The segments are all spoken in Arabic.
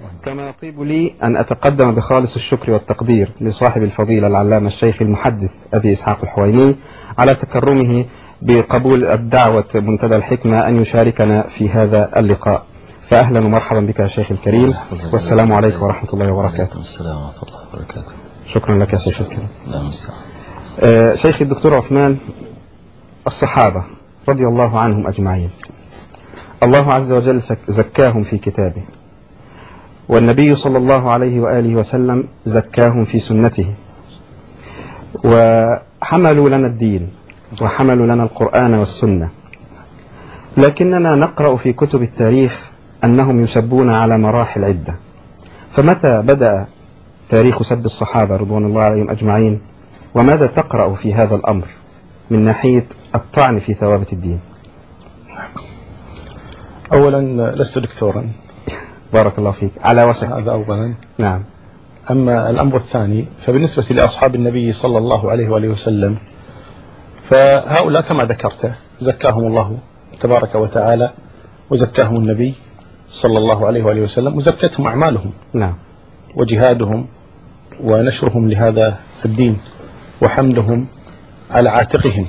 كما يطيب لي أن أتقدم بخالص الشكر والتقدير لصاحب الفضيلة العلامة الشيخ المحدث أبي إسحاق الحويني على تكرمه بقبول الدعوة منتدى الحكمة أن يشاركنا في هذا اللقاء. فأهلا ومرحبا بك يا شيخ الكريم، والسلام عليكم ورحمة الله وبركاته. السلام ورحمة الله وبركاته. شكرا لك يا شيخ الكريم. لا شيخ الدكتور عثمان، الصحابة رضي الله عنهم أجمعين الله عز وجل زكاهم في كتابه، والنبي صلى الله عليه وآله وسلم زكاهم في سنته، وحملوا لنا الدين وحملوا لنا القرآن والسنة. لكننا نقرأ في كتب التاريخ أنهم يسبون على مراحل عدة، فمتى بدأ تاريخ سب الصحابة رضوان الله عليهم أجمعين؟ وماذا تقرأ في هذا الأمر من ناحية الطعن في ثوابت الدين؟ أولا لست دكتورا، بارك الله فيك، على وشك هذا أولا. نعم. أما الأمر الثاني فبالنسبة لأصحاب النبي صلى الله عليه وآله وسلم، فهؤلاء كما ذكرت زكاهم الله تبارك وتعالى، وزكاهم النبي صلى الله عليه وآله وسلم، وزكتهم أعمالهم نعم، وجهادهم ونشرهم لهذا الدين، وحملهم على عاتقهم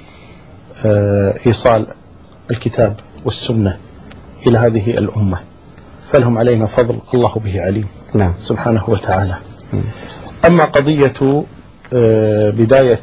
إيصال الكتاب والسنة إلى هذه الأمة، فلهم علينا فضل الله به عليم نعم سبحانه وتعالى. أما قضية بداية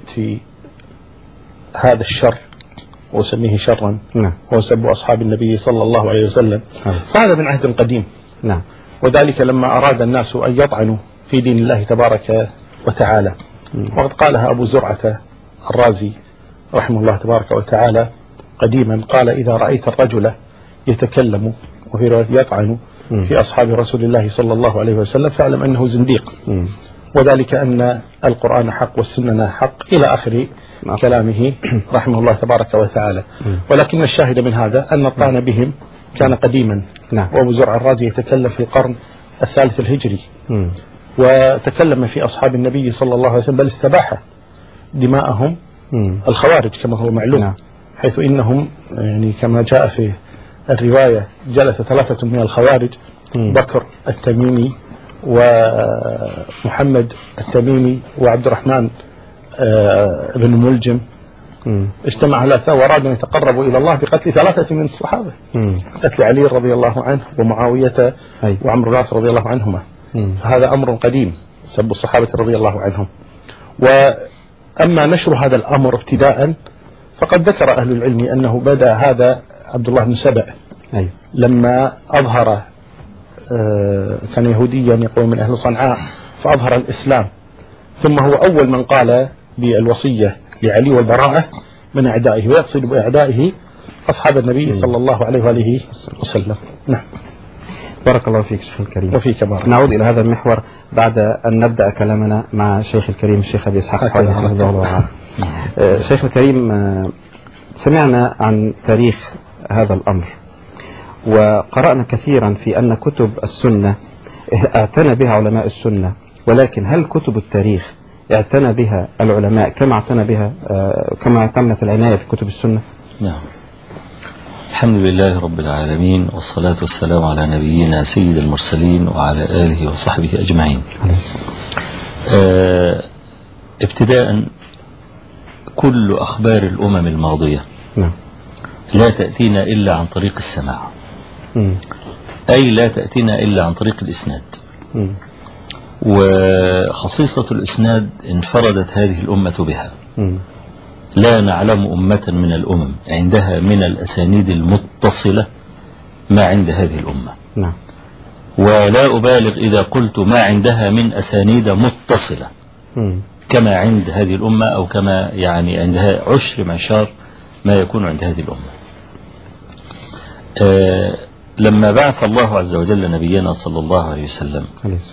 هذا الشر وسميه شرا هو سب أصحاب النبي صلى الله عليه وسلم، فهذا من عهد قديم. نعم. وذلك لما أراد الناس أن يطعنوا في دين الله تبارك وتعالى، وقد قالها أبو زرعة الرازي رحمه الله تبارك وتعالى قديما، قال: إذا رأيت الرجل يتكلم وفي رواية يطعن في أصحاب رسول الله صلى الله عليه وسلم فاعلم أنه زنديق، وذلك أن القرآن حق والسنة حق إلى آخر كلامه رحمه الله تبارك وتعالى. ولكن الشاهد من هذا أن الطعن بهم كان قديما. وأبو زرع الرازي يتكلم في القرن الثالث الهجري، وتكلم في أصحاب النبي صلى الله عليه وسلم، بل استباح دماءهم الخوارج كما هو معلوم، حيث إنهم يعني كما جاء في الرواية جلس 3 من الخوارج، بكر التميمي ومحمد التميمي وعبد الرحمن بن ملجم، اجتمع ثلاثة وأرادوا أن يتقربوا إلى الله بقتل 3 من الصحابة، قتل علي رضي الله عنه ومعاوية وعمرو بن العاص رضي الله عنهما. فهذا أمر قديم، سب الصحابة رضي الله عنهم. وأما نشر هذا الأمر ابتداء فقد ذكر أهل العلم أنه بدأ هذا عبد الله بن سبأ لما أظهر، كان يهوديا يقول من أهل صنعاء، فأظهر الإسلام، ثم هو أول من قال بالوصية لعلي والبراءة من أعدائه، ويقصد بأعدائه أصحاب النبي صلى الله عليه وآله وسلم. نعم. بارك الله فيك شيخ الكريم. وفيك بارك. نعود إلى هذا المحور بعد أن نبدأ كلامنا مع شيخ الكريم الشيخ أبي إسحاق حفظه الله. شيخ الكريم، سمعنا عن تاريخ هذا الأمر، وقرأنا كثيرا في أن كتب السنة اعتنى بها علماء السنة، ولكن هل كتب التاريخ اعتنى بها العلماء كما اعتنت العناية في كتب السنة؟ نعم. الحمد لله رب العالمين، والصلاة والسلام على نبينا سيد المرسلين وعلى آله وصحبه أجمعين. ابتداء، كل أخبار الأمم الماضية لا تأتينا إلا عن طريق السماع، أي لا تأتينا إلا عن طريق الإسناد. وخصيصة الإسناد انفردت هذه الأمة بها، لا نعلم أمة من الأمم عندها من الأسانيد المتصلة ما عند هذه الأمة. ولا أبالغ إذا قلت ما عندها من أسانيد متصلة كما عند هذه الأمة، أو كما يعني عندها 10 معشار ما يكون عند هذه الأمة. لما بعث الله عز وجل نبينا صلى الله عليه وسلم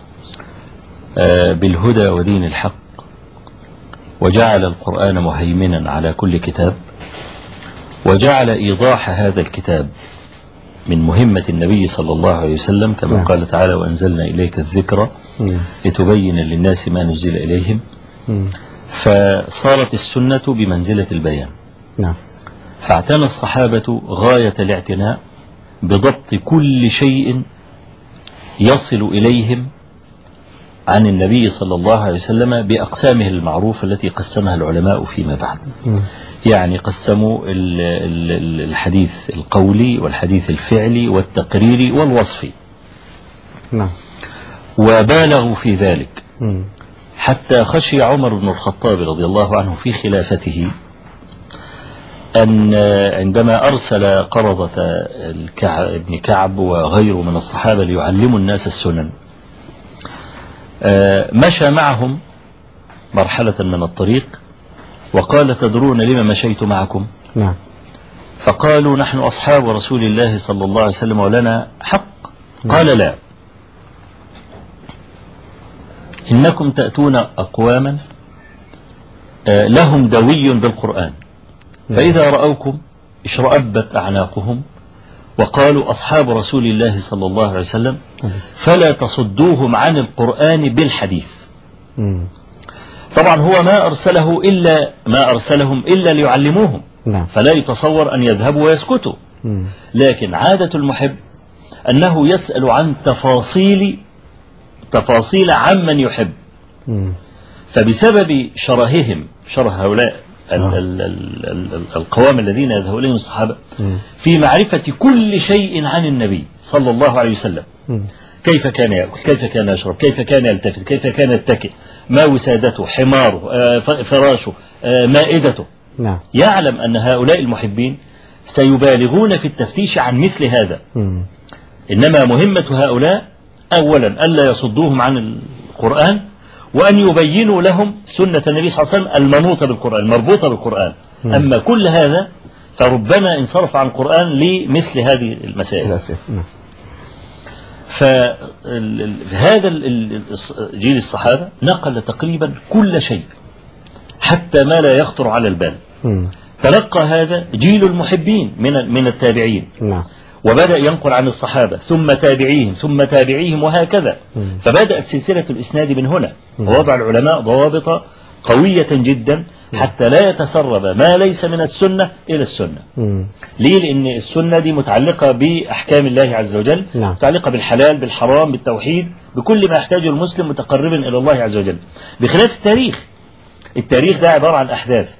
بالهدى ودين الحق، وجعل القرآن مهيمنا على كل كتاب، وجعل إيضاح هذا الكتاب من مهمة النبي صلى الله عليه وسلم، كما قال تعالى: وأنزلنا إليك الذكر لتبين للناس ما نزل إليهم. فصارت السنة بمنزلة البيان. فاعتنى الصحابة غاية الاعتناء بضبط كل شيء يصل إليهم عن النبي صلى الله عليه وسلم بأقسامه المعروفة التي قسمها العلماء فيما بعد. يعني قسموا الحديث القولي والحديث الفعلي والتقريري والوصفي. نعم. وبالغوا في ذلك حتى خشي عمر بن الخطاب رضي الله عنه في خلافته أن عندما أرسل قرظة ابن كعب وغيره من الصحابة ليعلموا الناس السنن، مشى معهم مرحلة من الطريق وقال: تدرون لما مشيت معكم؟ نعم. فقالوا: نحن أصحاب رسول الله صلى الله عليه وسلم ولنا حق. قال: لا، إنكم تأتون أقواما لهم دوي بالقرآن، فإذا رأوكم اشرأبت أعناقهم وقالوا أصحاب رسول الله صلى الله عليه وسلم، فلا تصدوهم عن القرآن بالحديث. طبعا هو ما أرسلهم إلا ليعلموهم، فلا يتصور أن يذهبوا ويسكتوا، لكن عادة المحب أنه يسأل عن تفاصيل عمن يحب. فبسبب شره هؤلاء القوام الذين يذهبون إليهم الصحابة في معرفة كل شيء عن النبي صلى الله عليه وسلم، كيف كان يأكل، كيف كان يشرب، كيف كان يلتفت، كيف كان يتكئ، ما وسادته، حماره، فراشه، مائدته. يعلم أن هؤلاء المحبين سيبالغون في التفتيش عن مثل هذا. إنما مهمة هؤلاء أولا ألا يصدوهم عن القرآن، وأن يبينوا لهم سنة النبي صلى الله عليه وسلم المنوطة بالقرآن المربوطة بالقرآن. أما كل هذا فربما انصرف عن القرآن لمثل هذه المسائل. فهذا جيل الصحابة نقل تقريبا كل شيء حتى ما لا يخطر على البال. تلقى هذا جيل المحبين من التابعين، وبدأ ينقل عن الصحابة ثم تابعيهم ثم تابعيهم وهكذا. فبدأت سلسلة الإسناد من هنا، ووضع العلماء ضوابط قوية جدا حتى لا يتسرب ما ليس من السنة إلى السنة. ليه؟ لأن السنة دي متعلقة بأحكام الله عز وجل، متعلقة بالحلال بالحرام بالتوحيد، بكل ما يحتاجه المسلم متقربا إلى الله عز وجل، بخلاف التاريخ ده عبارة عن أحداث.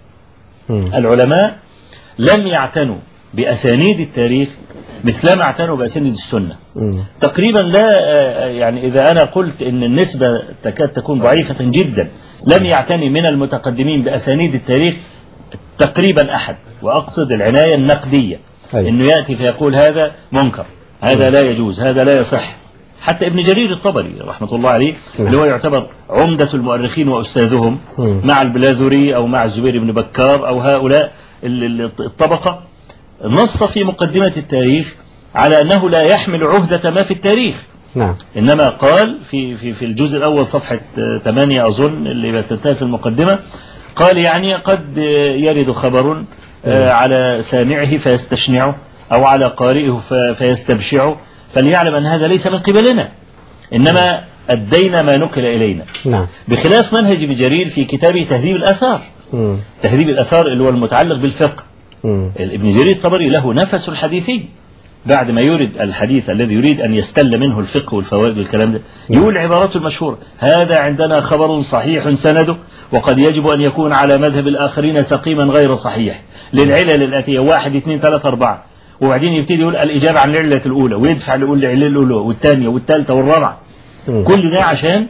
العلماء لم يعتنوا بأسانيد التاريخ مثلما اعتنوا بأسانيد السنة. تقريبا لا، يعني إذا أنا قلت إن النسبة تكاد تكون ضعيفة جدا، لم يعتني من المتقدمين بأسانيد التاريخ تقريبا أحد، وأقصد العناية النقدية، إنه يأتي فيقول هذا منكر، هذا لا يجوز، هذا لا يصح. حتى ابن جرير الطبري رحمة الله عليه اللي هو يعتبر عمدة المؤرخين وأستاذهم مع البلاذري أو مع الزبير بن بكار أو هؤلاء الطبقة، نص في مقدمة التاريخ على أنه لا يحمل عهدة ما في التاريخ. إنما قال في الجزء الأول صفحة 8 أظن اللي بتنتهي في المقدمة، قال يعني قد يرد خبر على سامعه فيستشنعه أو على قارئه فيستبشعه، فليعلم أن هذا ليس من قبلنا، إنما أدينا ما نقل إلينا. بخلاف منهج ابن جرير في كتابه تهذيب الآثار. تهذيب الآثار اللي هو المتعلق بالفقه. ابن جرير الطبري له نفس الحديثي، بعد ما يرد الحديث الذي يريد أن يستل منه الفقه والفوائد والكلام ده، يقول عبارته المشهورة: هذا عندنا خبر صحيح سنده، وقد يجب أن يكون على مذهب الآخرين سقيما غير صحيح للعلل الآتية 1 2 3 4، وبعدين يبتدي يقول الإجابة عن العلة الأولى، ويدفع يقول العلة الأولى والثانية والثالثة والرابعة. كل ده عشان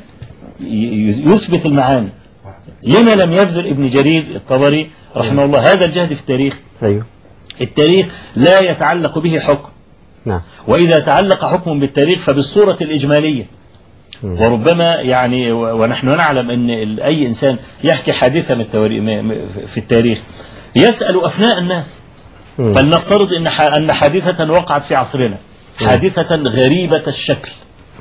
يثبت المعاني. لما لم يبذل ابن جرير الطبري رحمه الله هذا الجهد في التاريخ؟ التاريخ لا يتعلق به حكم، وإذا تعلق حكم بالتاريخ فبالصورة الإجمالية. وربما يعني ونحن نعلم أن أي إنسان يحكي حادثة في التاريخ يسأل أفناء الناس. فلنفترض أن حادثة وقعت في عصرنا، حادثة غريبة الشكل.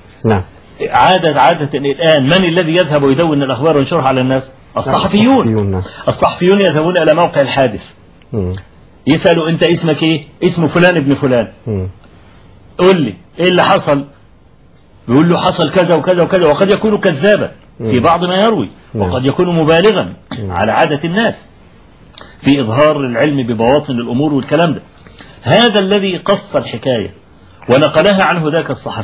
عادة الآن من الذي يذهب ويدون الأخبار وينشرها على الناس؟ الصحفيون يذهبون إلى موقع الحادث، يسألوا أنت اسمك إيه؟ اسمه فلان ابن فلان، قل لي إيه اللي حصل؟ يقول له حصل كذا وكذا وكذا، وقد يكون كذابا في بعض ما يروي، وقد يكون مبالغا على عادة الناس في إظهار العلم ببواطن الأمور والكلام ده. هذا الذي قص الحكاية ونقلها عنه ذاك الصحفي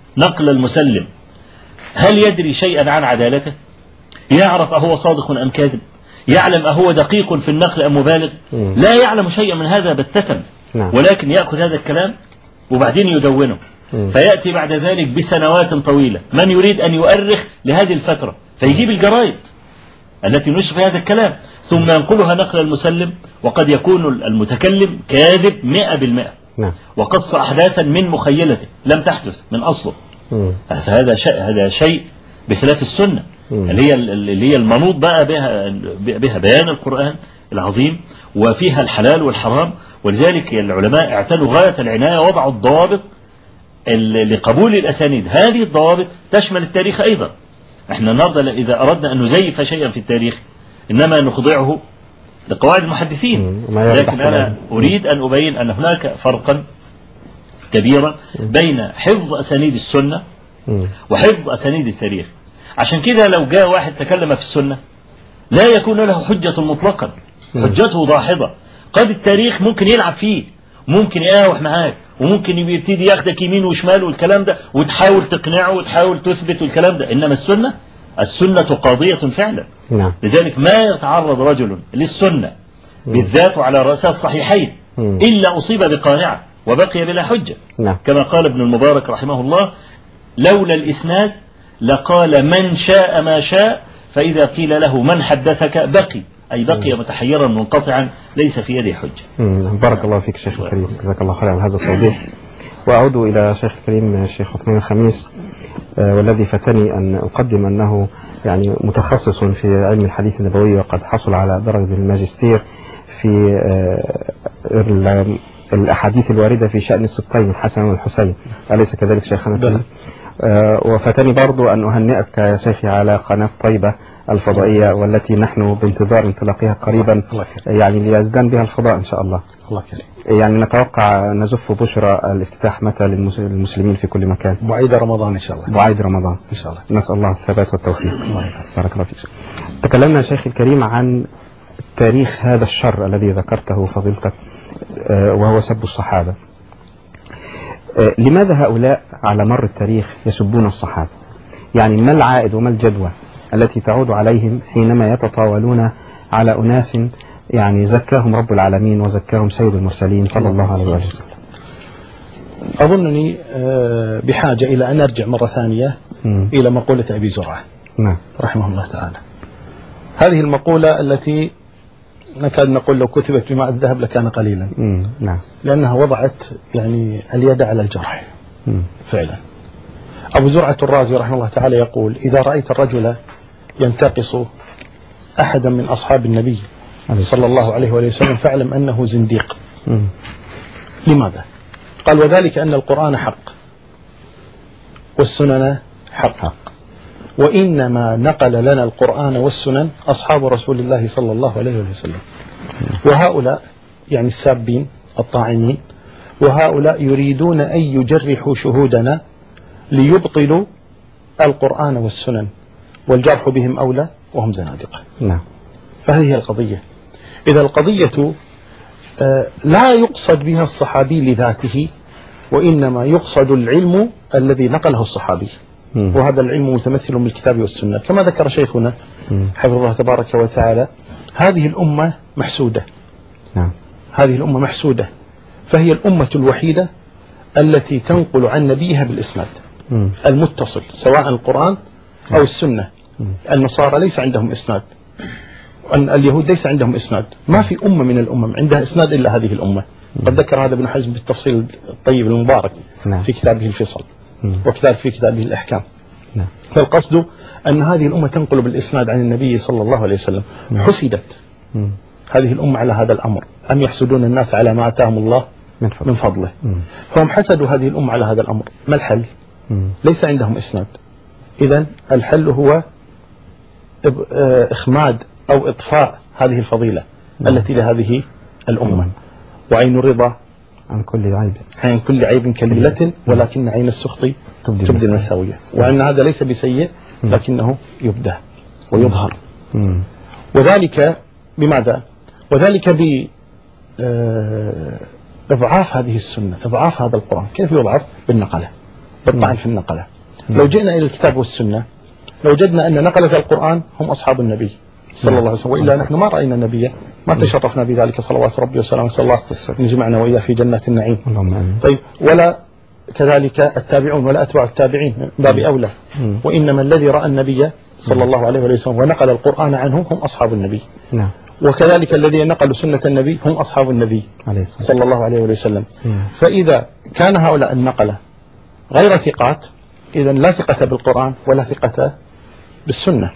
نقل المسلم هل يدري شيئا عن عدالته؟ يعرف أهو صادق أم كاذب؟ يعلم أهو دقيق في النقل أم مبالغ؟ لا يعلم شيئا من هذا بتة، ولكن يأخذ هذا الكلام وبعدين يدونه، فيأتي بعد ذلك بسنوات طويلة من يريد أن يؤرخ لهذه الفترة فيجيب الجرائد التي نشر في هذا الكلام ثم ينقلها نقل المسلم، وقد يكون المتكلم كاذب 100%، وقص أحداثا من مخيلته لم تحدث من أصله. هذا شيء بخلاف السنة اللي هي المنوط بقى بها بيان القرآن العظيم، وفيها الحلال والحرام. ولذلك العلماء اعتنوا غاية العناية، وضعوا الضوابط لقبول الأسانيد. هذه الضوابط تشمل التاريخ أيضا. احنا النهارده إذا أردنا أن نزيف شيئا في التاريخ إنما نخضعه لقواعد المحدثين، لكن أنا أريد أن أبين أن هناك فرقا كبيرا بين حفظ أسانيد السنة وحفظ أسانيد التاريخ. عشان كده لو جاء واحد تكلم في السنة لا يكون له حجة مطلقا، حجته ضاحضة. قد التاريخ ممكن يلعب فيه، ممكن يقاوح معاك، وممكن يبتدي ياخدك يمين وشمال والكلام ده، وتحاول تقنعه وتحاول تثبت والكلام ده. إنما السنة قاضية فعلا. لذلك ما يتعرض رجل للسنة بالذات على رأسها الصحيحين إلا أصيب بقانعة وبقي بلا حجة. كما قال ابن المبارك رحمه الله: لولا الإسناد لقال من شاء ما شاء، فإذا قيل له من حدثك بقي متحيرا منقطعا ليس في يده حجة. بارك الله فيك شيخ الكريم، جزاك الله خيرا على هذا التوضيح. وأعود إلى شيخ الكريم الشيخ عثمان الخميس، والذي فتني أن أقدم أنه يعني متخصص في علم الحديث النبوي، وقد حصل على درجة الماجستير في الأحاديث الواردة في شأن السبطين الحسن والحسين، أليس كذلك شيخنا؟ وفتني برضو أن أهنئك يا شيخي على قناة طيبة الفضائية، والتي نحن بانتظار انطلاقها قريبا، يعني ليزدان بها الفضاء إن شاء الله. يعني نتوقع نزف بشرى الافتتاح متى للمسلمين في كل مكان؟ بعيد رمضان إن شاء الله. بعيد رمضان إن شاء الله. نسأل الله الثبات والتوفيق. بارك الله فيك. تكلمنا يا شيخ الكريم عن تاريخ هذا الشر الذي ذكرته فضيلتك، وهو سب الصحابة. لماذا هؤلاء على مر التاريخ يسبون الصحابة؟ يعني ما العائد وما الجدوى التي تعود عليهم حينما يتطاولون على أناس يعني زكاهم رب العالمين وزكاهم سيد المرسلين صلى الله عليه وسلم؟ أظنني بحاجة إلى أن أرجع مرة ثانية إلى مقولة أبي زرعة رحمه الله تعالى. هذه المقولة التي نكاد نقول لو كتبت بماء الذهب لكان قليلا، لأنها وضعت يعني اليد على الجرح فعلا. أبو زرعة الرازي رحمه الله تعالى يقول: إذا رأيت الرجل ينتقص أحدا من أصحاب النبي صلى الله عليه وسلم فاعلم أنه زنديق. لماذا؟ قال: وذلك أن القرآن حق والسنن حق، وإنما نقل لنا القرآن والسنن أصحاب رسول الله صلى الله عليه وسلم. وهؤلاء يعني السابين الطاعنين، وهؤلاء يريدون أن يجرحوا شهودنا ليبطلوا القرآن والسنن، والجرح بهم أولى وهم زنادقة. فهذه القضية. إذا القضية لا يقصد بها الصحابي لذاته، وإنما يقصد العلم الذي نقله الصحابي، وهذا العلم متمثل بالكتاب والسنة. كما ذكر شيخنا حفظه الله تبارك وتعالى: هذه الأمة محسودة. هذه الأمة محسودة، فهي الأمة الوحيدة التي تنقل عن نبيها بالإسناد المتصل، سواء القرآن أو السنة. النصارى ليس عندهم إسناد، اليهود ليس عندهم إسناد. ما في أمة من الأمم عندها إسناد إلا هذه الأمة. قد ذكر هذا ابن حزم بالتفصيل الطيب المبارك في كتابه الفصل، وكذلك في كتابه الأحكام. فالقصد أن هذه الأمة تنقل بالإسناد عن النبي صلى الله عليه وسلم. حسدت هذه الأمة على هذا الأمر، أم يحسدون الناس على ما آتاهم الله من فضله. فهم حسدوا هذه الأمة على هذا الأمر. ما الحل؟ ليس عندهم إسناد. إذن الحل هو إخماد أو إطفاء هذه الفضيلة التي لهذه الأمة. وعين الرضا عن كل عيب، عن كل عيب كليلة، ولكن عين السخط تبدي المساوية. وأن هذا ليس بسيء لكنه يبدى ويظهر. وذلك بماذا؟ وذلك بإضعاف هذه السنة، إضعاف هذا القرآن. كيف يضعف؟ بالنقلة. بالطعن في النقلة. لو جئنا إلى الكتاب والسنة لوجدنا أن نقلة القرآن هم أصحاب النبي صلى الله عليه وسلم، وإلا نحن ما رأينا النبي، ما تشرفنا بذلك صلوات ربي وسلامه، صلى الله أن يجمعنا وإياه في جنات النعيم. طيب، ولا كذلك التابعون ولا أتباع التابعين من باب أولى، وإنما الذي رأى النبي صلى الله عليه وسلم ونقل القرآن عنه هم أصحاب النبي. وكذلك الذين نقلوا سنة النبي هم أصحاب النبي صلى الله عليه وسلم. فإذا كان هؤلاء النقلة غير ثقات، إذن لا ثقة بالقرآن ولا ثقة بالسنة.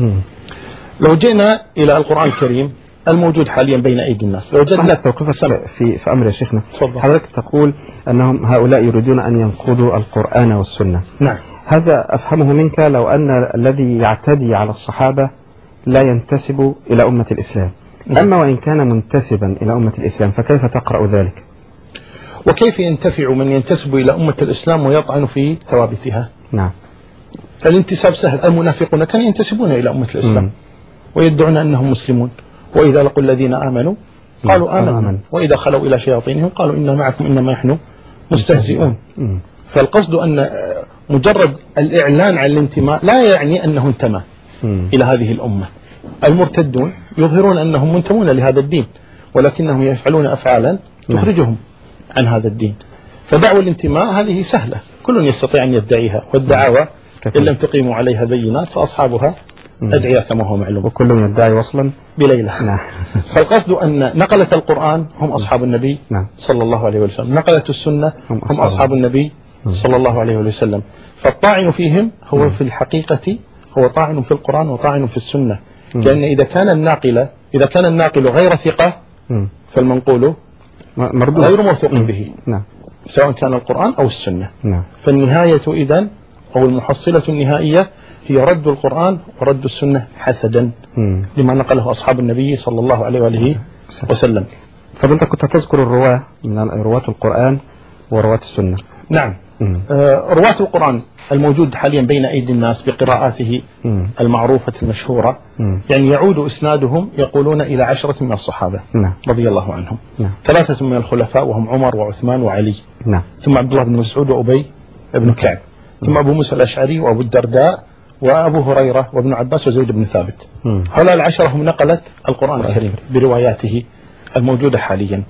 لو جئنا إلى القرآن الكريم الموجود حاليا بين أيدي الناس، لو وجدنا توقفك في أمر يا شيخنا. حضرتك تقول أنهم هؤلاء يريدون أن ينقضوا القرآن والسنة. نعم. هذا أفهمه منك لو أن الذي يعتدي على الصحابة لا ينتسب إلى أمة الإسلام. أما وإن كان منتسبا إلى أمة الإسلام فكيف تقرأ ذلك؟ وكيف ينتفع من ينتسب إلى أمة الإسلام ويطعن في ثوابتها؟ نعم. الانتساب سهل. المنافقون كانوا ينتسبون إلى أمة الإسلام ويدعون أنهم مسلمون، وإذا لقوا الذين آمنوا قالوا آمنا، وإذا خلوا إلى شياطينهم قالوا إنا معكم إنما نحن مستهزئون. فالقصد أن مجرد الإعلان عن الانتماء لا يعني أنه انتمى إلى هذه الأمة. المرتدون يظهرون أنهم منتمون لهذا الدين، ولكنهم يفعلون أفعالا تخرجهم عن هذا الدين. فدعوة الانتماء هذه سهلة، كل يستطيع أن يدعيها، والدعاوى إن لم تقيموا عليها بينات فأصحابها أدعياء كما هو معلوم، وكل يدعي وصلا بليلة. فالقصد أن نقلة القرآن هم أصحاب النبي صلى الله عليه وسلم، نقلة السنة هم أصحاب النبي صلى الله عليه وسلم. فالطاعن فيهم هو في الحقيقة هو طاعن في القرآن وطاعن في السنة، لأن إذا كان الناقل غير ثقة فالمنقول غير موثوق به، سواء كان القرآن أو السنة. فالنهاية إذن أو المحصلة النهائية هي رد القرآن ورد السنة حسدا لما نقله أصحاب النبي صلى الله عليه وآله وسلم. فأنت كنت تذكر الرواة من رواة القرآن ورواة السنة. نعم. رواة القرآن الموجود حاليا بين أيدي الناس بقراءاته المعروفة المشهورة، يعني يعود إسنادهم يقولون إلى 10 من الصحابة رضي الله عنهم. 3 من الخلفاء وهم عمر وعثمان وعلي، ثم عبد الله بن مسعود وأبي بن كعب، ثم أبو موسى الأشعري وأبو الدرداء وأبو هريرة وابن عباس وزيد بن ثابت. هؤلاء ال10 هم نقلت القرآن الكريم برواياته الموجودة حاليا.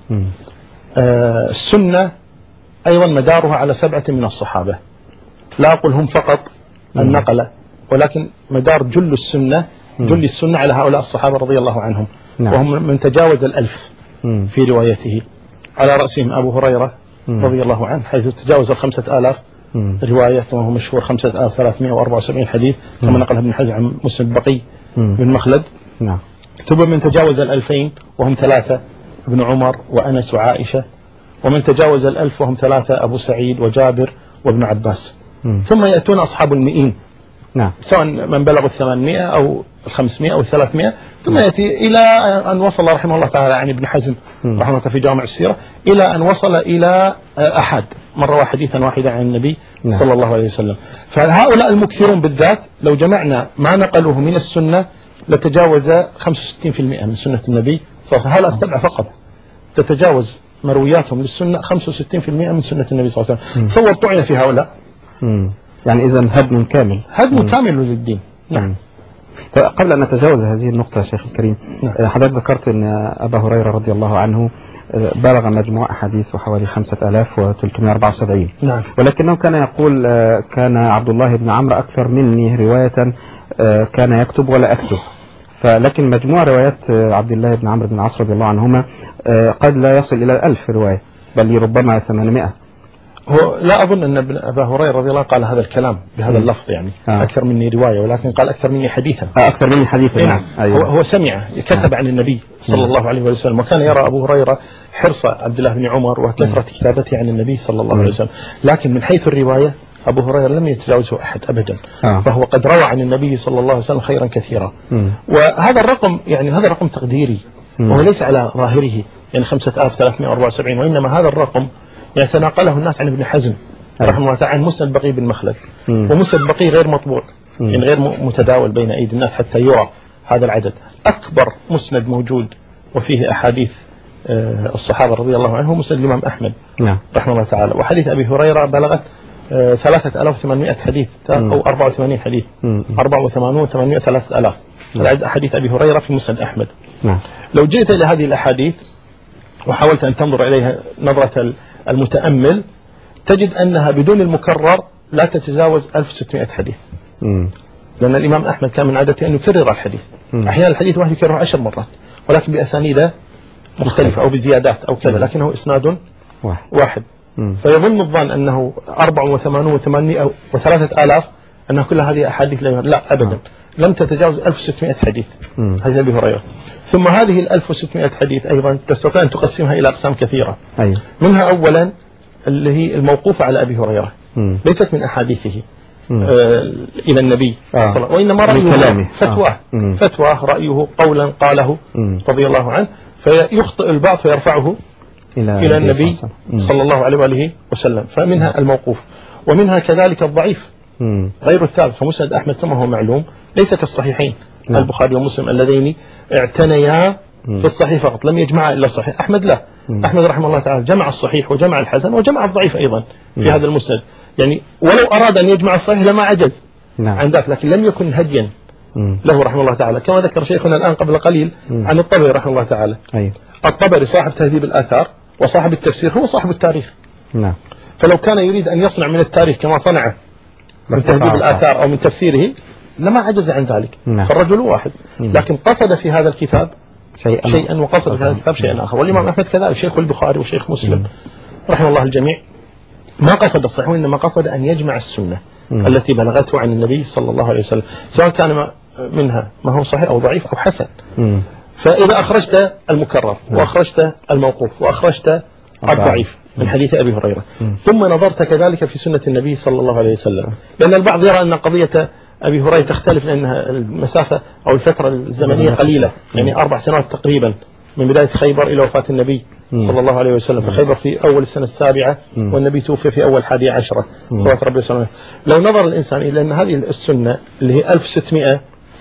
السنة أيضا مدارها على 7 من الصحابة، لا أقول هم فقط النقلة، ولكن مدار جل السنة على هؤلاء الصحابة رضي الله عنهم، وهم من تجاوز 1000 في روايته، على رأسهم أبو هريرة رضي الله عنه حيث تجاوز 5000 رواية، كما هو مشهور 5374 حديث كما نقلها ابن حزم عن مسند بقي بن مخلد. ثم من تجاوز 2000 وهم 3 ابن عمر وأنس وعائشة، ومن تجاوز 1000 وهم 3 أبو سعيد وجابر وابن عباس. ثم يأتون أصحاب المئين، سواء من بلغوا 800 أو 500 أو 300، ثم يأتي إلى أن وصل رحمه الله تعالى عن ابن حزم رحمه الله في جامع السيرة إلى أن وصل إلى أحد من روى حديثا واحدا عن النبي صلى الله عليه وسلم. فهؤلاء المكثرون بالذات لو جمعنا ما نقلوه من السنة لتجاوز 65% من سنة النبي صلى الله عليه وسلم. هؤلاء 7 فقط تتجاوز مروياتهم للسنة 65% من سنة النبي صلى الله عليه وسلم. تصور طعن في هؤلاء، يعني إذن هدم كامل للدين. نعم. قبل أن نتجاوز هذه النقطة يا شيخ الكريم، حضرتك ذكرت أن أبا هريرة رضي الله عنه بلغ مجموع أحاديث حوالي 5374. ولكنه كان يقول كان عبد الله بن عمرو أكثر مني رواية، كان يكتب ولا أكتب. لكن مجموع روايات عبد الله بن عمرو بن العاص رضي الله عنهما قد لا يصل إلى 1000 رواية، بل ربما 800. هو لا أظن أن أبا هريرة رضي الله قال هذا الكلام بهذا اللفظ، يعني أكثر مني رواية، ولكن قال أكثر مني حديثا. أكثر مني حديثا. نعم. أيوة. هو سمع كتب عن النبي صلى الله عليه وسلم، وكان يرى أبو هريرة حرص عبد الله بن عمر وكثرة كتابته عن النبي صلى الله عليه وسلم، لكن من حيث الرواية أبو هريرة لم يتجاوزه أحد أبدا. فهو قد روى عن النبي صلى الله عليه وسلم خيرا كثيرا. وهذا الرقم يعني هذا رقم تقديري، وهو ليس على ظاهره يعني 5374، وإنما هذا الرقم يتناقله الناس عن ابن حزم رحمه الله تعالى عن مسند بقي بن مخلد، ومسند بقي غير مطبوع، يعني غير متداول بين أيدي الناس حتى يرى هذا العدد. أكبر مسند موجود وفيه أحاديث الصحابة رضي الله عنهم مسند الإمام أحمد رحمه الله تعالى، وحديث أبي هريرة بلغت 3800 حديث أو 84 حديث. 84 800 3000 عدد أحاديث أبي هريرة في مسند أحمد. لو جئت إلى هذه الأحاديث وحاولت أن تنظر إليها نظرة المتأمل تجد أنها بدون المكرر لا تتجاوز 1600 حديث. لأن الإمام أحمد كان من عادته أن يكرر الحديث. أحيانا الحديث واحد يكرره 10 مرات ولكن بأسانيد مختلفة أو بزيادات أو كذا، لكنه إسناد واحد. فيظن الظن أنه 84 و800 و3000 أن كل هذه أحاديث لا أبدا، لم تتجاوز 1600 حديث هذه أبي هريرة. ثم هذه 1600 حديث أيضا تستطيع أن تقسمها إلى أقسام كثيرة. منها أولا اللي هي الموقوفة على أبي هريرة، ليست من أحاديثه إلى النبي وإنما رأيه فتوى رأيه قولا قاله رضي الله عنه، فيخطئ البعض فيرفعه إلى النبي صلى الله عليه وآله وسلم. فمنها الموقوف، ومنها كذلك الضعيف غير الثابت. فمسند أحمد كما هو معلوم ليس كالصحيحين البخاري ومسلم اللذين اعتنيا في الصحيح فقط، لم يجمع إلا الصحيح. أحمد لا، أحمد رحمه الله تعالى جمع الصحيح وجمع الحسن وجمع الضعيف أيضا في هذا المسند. يعني ولو أراد أن يجمع الصحيح لما عجز عن ذلك، لكن لم يكن هديا له رحمه الله تعالى. كما ذكر شيخنا الآن قبل قليل عن الطبري رحمه الله تعالى. الطبري صاحب تهذيب الآثار وصاحب التفسير هو صاحب التاريخ. فلو كان يريد أن يصنع من التاريخ كما صنع من تهذيب الآثار أو من تفسيره لما عجز عن ذلك. فالرجل واحد، لكن قصد في هذا الكتاب شيئا وقصد في هذا الكتاب شيئا آخر. والإمام أحمد كذلك، شيخ البخاري وشيخ مسلم رحمه الله الجميع ما قصد الصحيح، وإنما قصد أن يجمع السنة التي بلغته عن النبي صلى الله عليه وسلم، سواء كان منها ما هو صحيح أو ضعيف أو حسن. فإذا أخرجت المكرر وأخرجت الموقوف وأخرجت الضعيف من حديث أبي هريرة ثم نظرت كذلك في سنة النبي صلى الله عليه وسلم، لأن البعض يرى أن قضية أبي هريرة تختلف لأنها المسافة أو الفترة الزمنية قليلة، يعني 4 سنوات تقريبا من بداية خيبر إلى وفاة النبي صلى الله عليه وسلم. فخيبر في أول السنة 7 والنبي توفي في أول 11 صلوات ربي وسلامه. لو نظر الإنسان إلى أن هذه السنة اللي هي 1600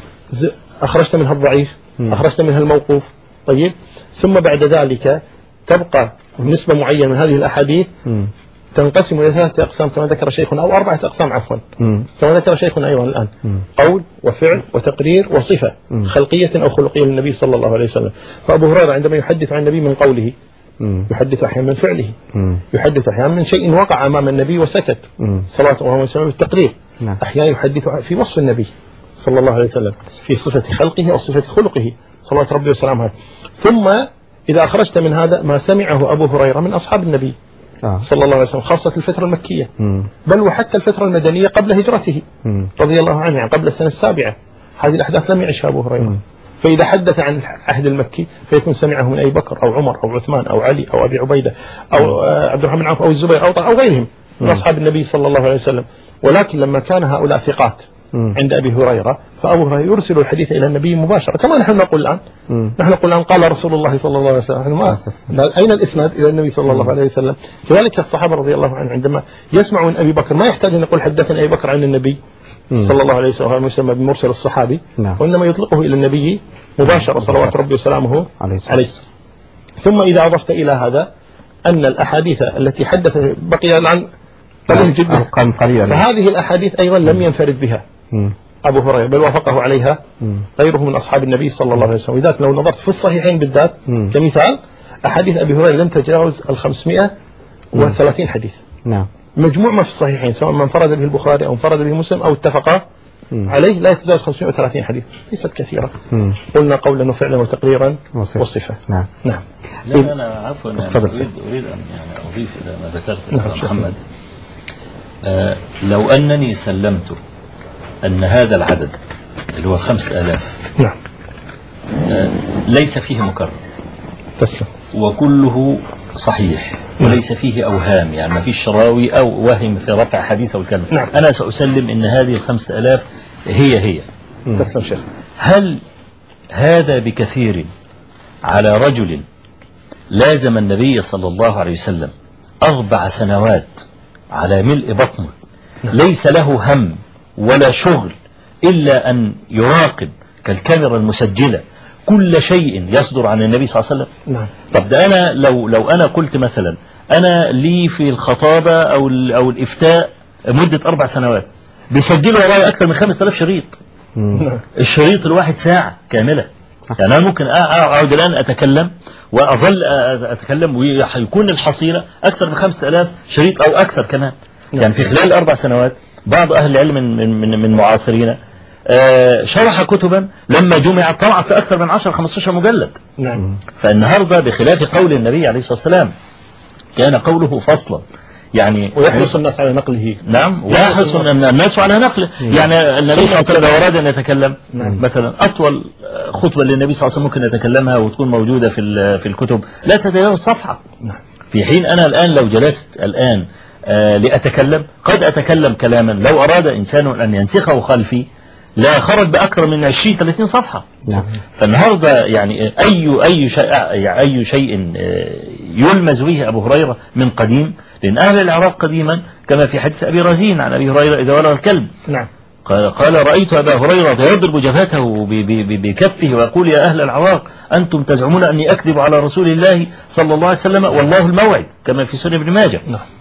أخرجت منها الضعيف أخرجت منها الموقوف، طيب ثم بعد ذلك تبقى نسبة معينة من هذه الأحاديث تنقسم إلى 3 أقسام كما ذكر شيخنا، أو 4 أقسام عفوا كما ذكر شيخنا أيضا الآن: قول وفعل وتقرير وصفة خلقية أو خلقية للنبي صلى الله عليه وسلم. فأبو هريرة عندما يحدث عن النبي من قوله يحدث أحيانا من فعله، يحدث أحيانا من شيء وقع أمام النبي وسكت صلى الله عليه وسلم بالتقرير، أحيانا يحدث في وصف النبي صلى الله عليه وسلم في صفة خلقه أو صفة خلقه صلوات ربي وسلامه. ثم إذا أخرجت من هذا ما سمعه أبو هريرة من أصحاب النبي صلى الله عليه وسلم، خاصة الفترة المكية بل وحتى الفترة المدنية قبل هجرته رضي الله عنه، يعني قبل السنة 7 هذه الأحداث لم يعيشها أبو هريرة. فإذا حدث عن العهد المكي فيكون سمعه من أبي بكر أو عمر أو عثمان أو علي أو أبي عبيدة أو عبد الرحمن عوف أو الزبير أو غيرهم من أصحاب النبي صلى الله عليه وسلم. ولكن لما كان هؤلاء ثقات عند أبي هريرة فأبو هريرة يرسل الحديث إلى النبي مباشرة، كما نحن نقول الآن. نحن نقول الآن قال رسول الله صلى الله عليه وسلم، أين الإسناد إلى النبي صلى الله عليه وسلم؟ كذلك الصحابة رضي الله عنهم عندما يسمعوا من أبي بكر ما يحتاج أن يقول حدثنا أبي بكر عن النبي صلى الله عليه وسلم، هذا يسمى بمرسل الصحابي، وإنما يطلقه إلى النبي مباشرة صلوات ربي وسلامه عليه. ثم إذا أضفت إلى هذا أن الأحاديث التي حدث بقي الآن قليل جدا، فهذه الأحاديث أيضا لم ينفرد بها أبو هريرة بل وافقه عليها غيره من أصحاب النبي صلى الله عليه وسلم. لذلك لو نظرت في الصحيحين بالذات كمثال أحاديث أبي هريرة لم تتجاوز 530 حديث. مجموع ما في الصحيحين سواء من فرد به البخاري أو انفرد به مسلم أو اتفق عليه لا يتجاوز 530 حديث، ليست كثيرة. قلنا قولا وفعلا وتقريرا وصفة. نعم. لا أنا عفوا أريد أن أضيف إلى ما ذكرت محمد. لو أنني سلمت أن هذا العدد اللي هو 5000 ليس فيه مكرر وكله صحيح وليس فيه أوهام، يعني ما فيش شراوي أو وهم في رفع حديث أو الكلام، أنا سأسلم أن هذه 5000 هي تسلم شيخ. هل هذا بكثير على رجل لازم النبي صلى الله عليه وسلم 4 سنوات على ملء بطنه ليس له هم ولا شغل إلا أن يراقب كالكاميرا المسجلة كل شيء يصدر عن النبي صلى الله عليه وسلم؟ طب ده أنا لو أنا قلت مثلا أنا لي في الخطابة أو الإفتاء مدة 4 سنوات بيسجلوا ورايا أكثر من 5000 شريط. الشريط الواحد ساعة كاملة. يعني أنا ممكن أقعد الآن أتكلم وأظل أتكلم ويكون الحصيلة أكثر من 5000 شريط أو أكثر كمان. يعني في خلال 4 سنوات بعض أهل العلم من معاصرين شرح كتبا لما جمعت طلعت في أكثر من 10-15 مجلد. فالنهاردة بخلاف قول النبي عليه الصلاة والسلام كان قوله فصلا، يعني ويحرص الناس على نقله. نعم، ويحرص الناس على نقله. يعني النبي صلى الله عليه وسلم لو أراد أن يتكلم مثلا أطول خطبة للنبي صلى الله عليه وسلم ممكن يتكلمها وتكون موجودة في الكتب لا تتجاوز صفحة. في حين أنا الآن لو جلست الآن لأتكلم قد أتكلم كلاما لو أراد إنسان أن ينسخه خلفي لا خرج بأكثر من 20-30 صفحة. فالنهاردة يعني أي شيء يلمز به أبو هريرة من قديم، لأن أهل العراق قديما كما في حديث أبي رزين عن أبي هريرة إذا ولغ الكلب قال رأيت أبا هريرة يضرب جبهته بكفه ويقول يا أهل العراق أنتم تزعمون أني أكذب على رسول الله صلى الله عليه وسلم والله الموعد كما في سنن ابن ماجه.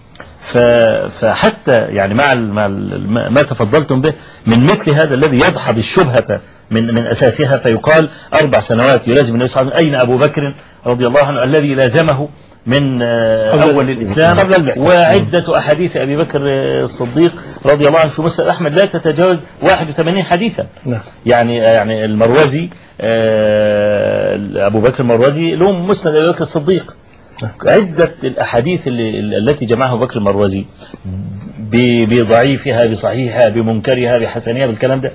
فحتى يعني مع ما تفضلتم به من مثل هذا الذي يدحض الشبهة من أساسها، فيقال 4 سنوات يلازم النبي صلى الله عليه وسلم. أين أبو بكر رضي الله عنه الذي لازمه من أول الإسلام؟ وعدة أحاديث أبي بكر الصديق رضي الله عنه في مسند أحمد لا تتجاوز 81 حديثا. يعني المروزي أبو بكر المروزي له مسند أبي بكر الصديق عدة الأحاديث التي جمعها بكر المروزي بضعيفها بصحيحها بمنكرها بحسنها بالكلام ده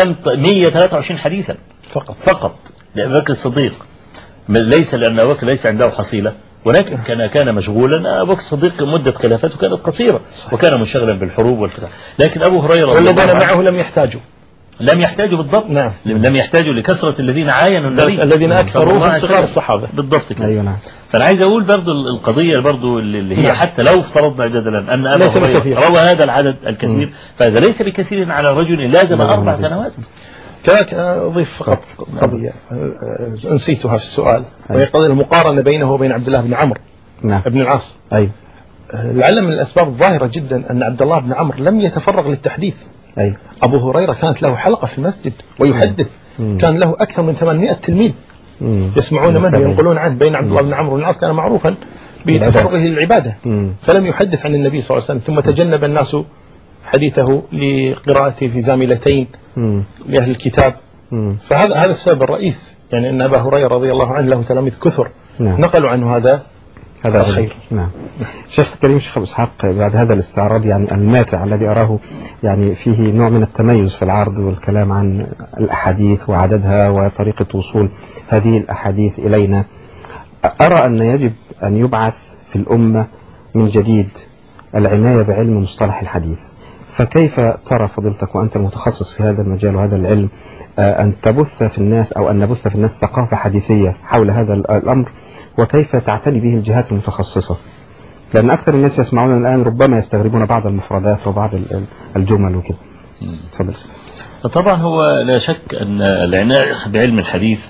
123 حديثا فقط لأبي بكر الصديق. ليس لأن أبو بكر ليس عنده حصيلة، ولكن كان مشغولا. أبو بكر الصديق مدة خلافته كانت قصيرة وكان منشغلا بالحروب والفتح، لكن أبو هريرة والذين معه لم يحتاجوا بالضبط. لم يحتاجوا لكثرة الذين عاينوا النبي الذين أكثروا من صغار الصحابة بالضبط كده. أيوة. فأنا عايز أقول برضو القضية برضو اللي هي حتى لو افترضنا جدلا أن أبا هريرة روى هذا العدد الكثير فهذا ليس بكثير على رجل لازم 4 سنوات. كذلك أضيف فقط قضية نسيتها في السؤال، وهي قضية المقارنة بينه وبين عبد الله بن عمرو بن العاص. لعل من الأسباب الظاهرة جدا أن عبد الله بن عمرو لم يتفرغ للتحديث. أبو هريرة كانت له حلقة في المسجد ويحدث. كان له أكثر من 800 تلميذ يسمعون منه ينقلون عنه. بين عبد الله بن عمرو بن العاص كان معروفا بتفرغه للعبادة فلم يحدث عن النبي صلى الله عليه وسلم، ثم تجنب الناس حديثه لقراءته في زاملتين لأهل الكتاب. فهذا السبب الرئيس، يعني أن أبا هريرة رضي الله عنه له تلاميذ كثر نقلوا عنه هذا خير. شيخ الكريم شيخ أبو إسحاق، بعد هذا الاستعراض يعني الماتع الذي أراه يعني فيه نوع من التميز في العرض والكلام عن الأحاديث وعددها وطريقة وصول هذه الأحاديث إلينا، أرى أن يجب أن يبعث في الأمة من جديد العناية بعلم مصطلح الحديث. فكيف ترى فضيلتك وأنت متخصص في هذا المجال وهذا العلم أن تبث في الناس أو أن نبث في الناس ثقافة حديثية حول هذا الأمر، وكيف تعتني به الجهات المتخصصة؟ لأن أكثر الناس يسمعون الآن ربما يستغربون بعض المفردات وبعض الجمل وكده. تفضل. طبعا هو لا شك أن العناية بعلم الحديث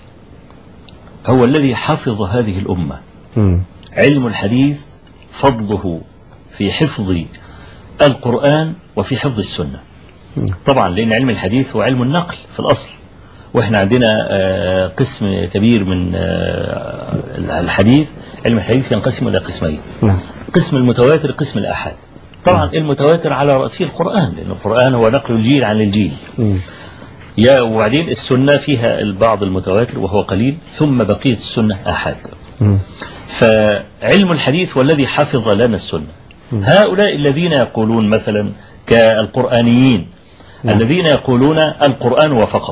هو الذي حفظ هذه الأمة. علم الحديث فضله في حفظ القرآن وفي حفظ السنة. طبعا لأن علم الحديث هو علم النقل في الأصل، وإحنا عندنا قسم كبير من الحديث. علم الحديث ينقسم إلى قسمين، قسم المتواتر قسم الآحاد. طبعا المتواتر على رأسه القرآن، لأن القرآن هو نقل الجيل عن الجيل. وبعدين السنة فيها البعض المتواتر وهو قليل، ثم بقية السنة آحاد. فعلم الحديث والذي حفظ لنا السنة. هؤلاء الذين يقولون مثلا كالقرآنيين الذين يقولون القرآن وفقط،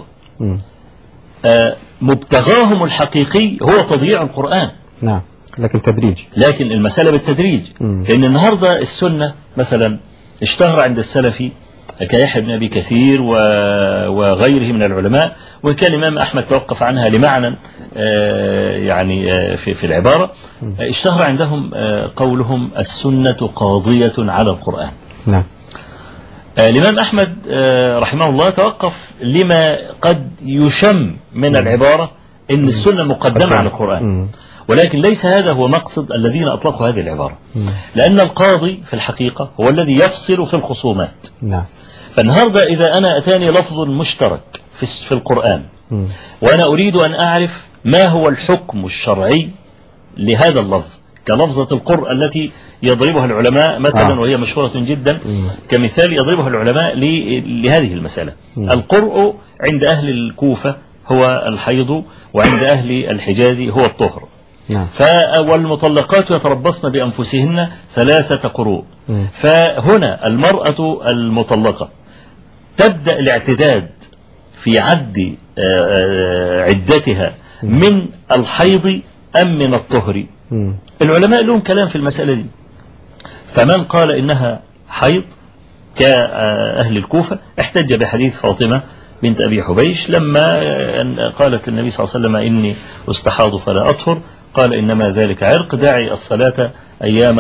مبتغاهم الحقيقي هو تضييع القرآن. لكن المسألة بالتدريج. لأن النهاردة السنة مثلا اشتهر عند السلفي كيحيى بن أبي كثير وغيره من العلماء، وكان الإمام أحمد توقف عنها لمعنى يعني في العبارة. اشتهر عندهم قولهم السنة قاضية على القرآن. الإمام أحمد رحمه الله توقف لما قد يشم من العبارة إن السنة مقدمة على القرآن، ولكن ليس هذا هو مقصد الذين أطلقوا هذه العبارة، لأن القاضي في الحقيقة هو الذي يفصل في الخصومات. فالنهاردة إذا أنا أتاني لفظ مشترك في القرآن وأنا أريد أن أعرف ما هو الحكم الشرعي لهذا اللفظ، كلفظة القرء التي يضربها العلماء مثلا وهي مشهورة جدا كمثال يضربها العلماء لهذه المسألة. القرء عند أهل الكوفة هو الحيض، وعند أهل الحجاز هو الطهر. والمطلقات يتربصن بأنفسهن 3 قروء. فهنا المرأة المطلقة تبدأ الاعتداد في عد عدتها من الحيض أم من الطهر؟ العلماء لهم كلام في المسألة دي. فمن قال إنها حيض كأهل الكوفة احتج بحديث فاطمة بنت أبي حبيش لما قالت للنبي صلى الله عليه وسلم إني استحاض فلا أطهر، قال إنما ذلك عرق، داعي الصلاة أيام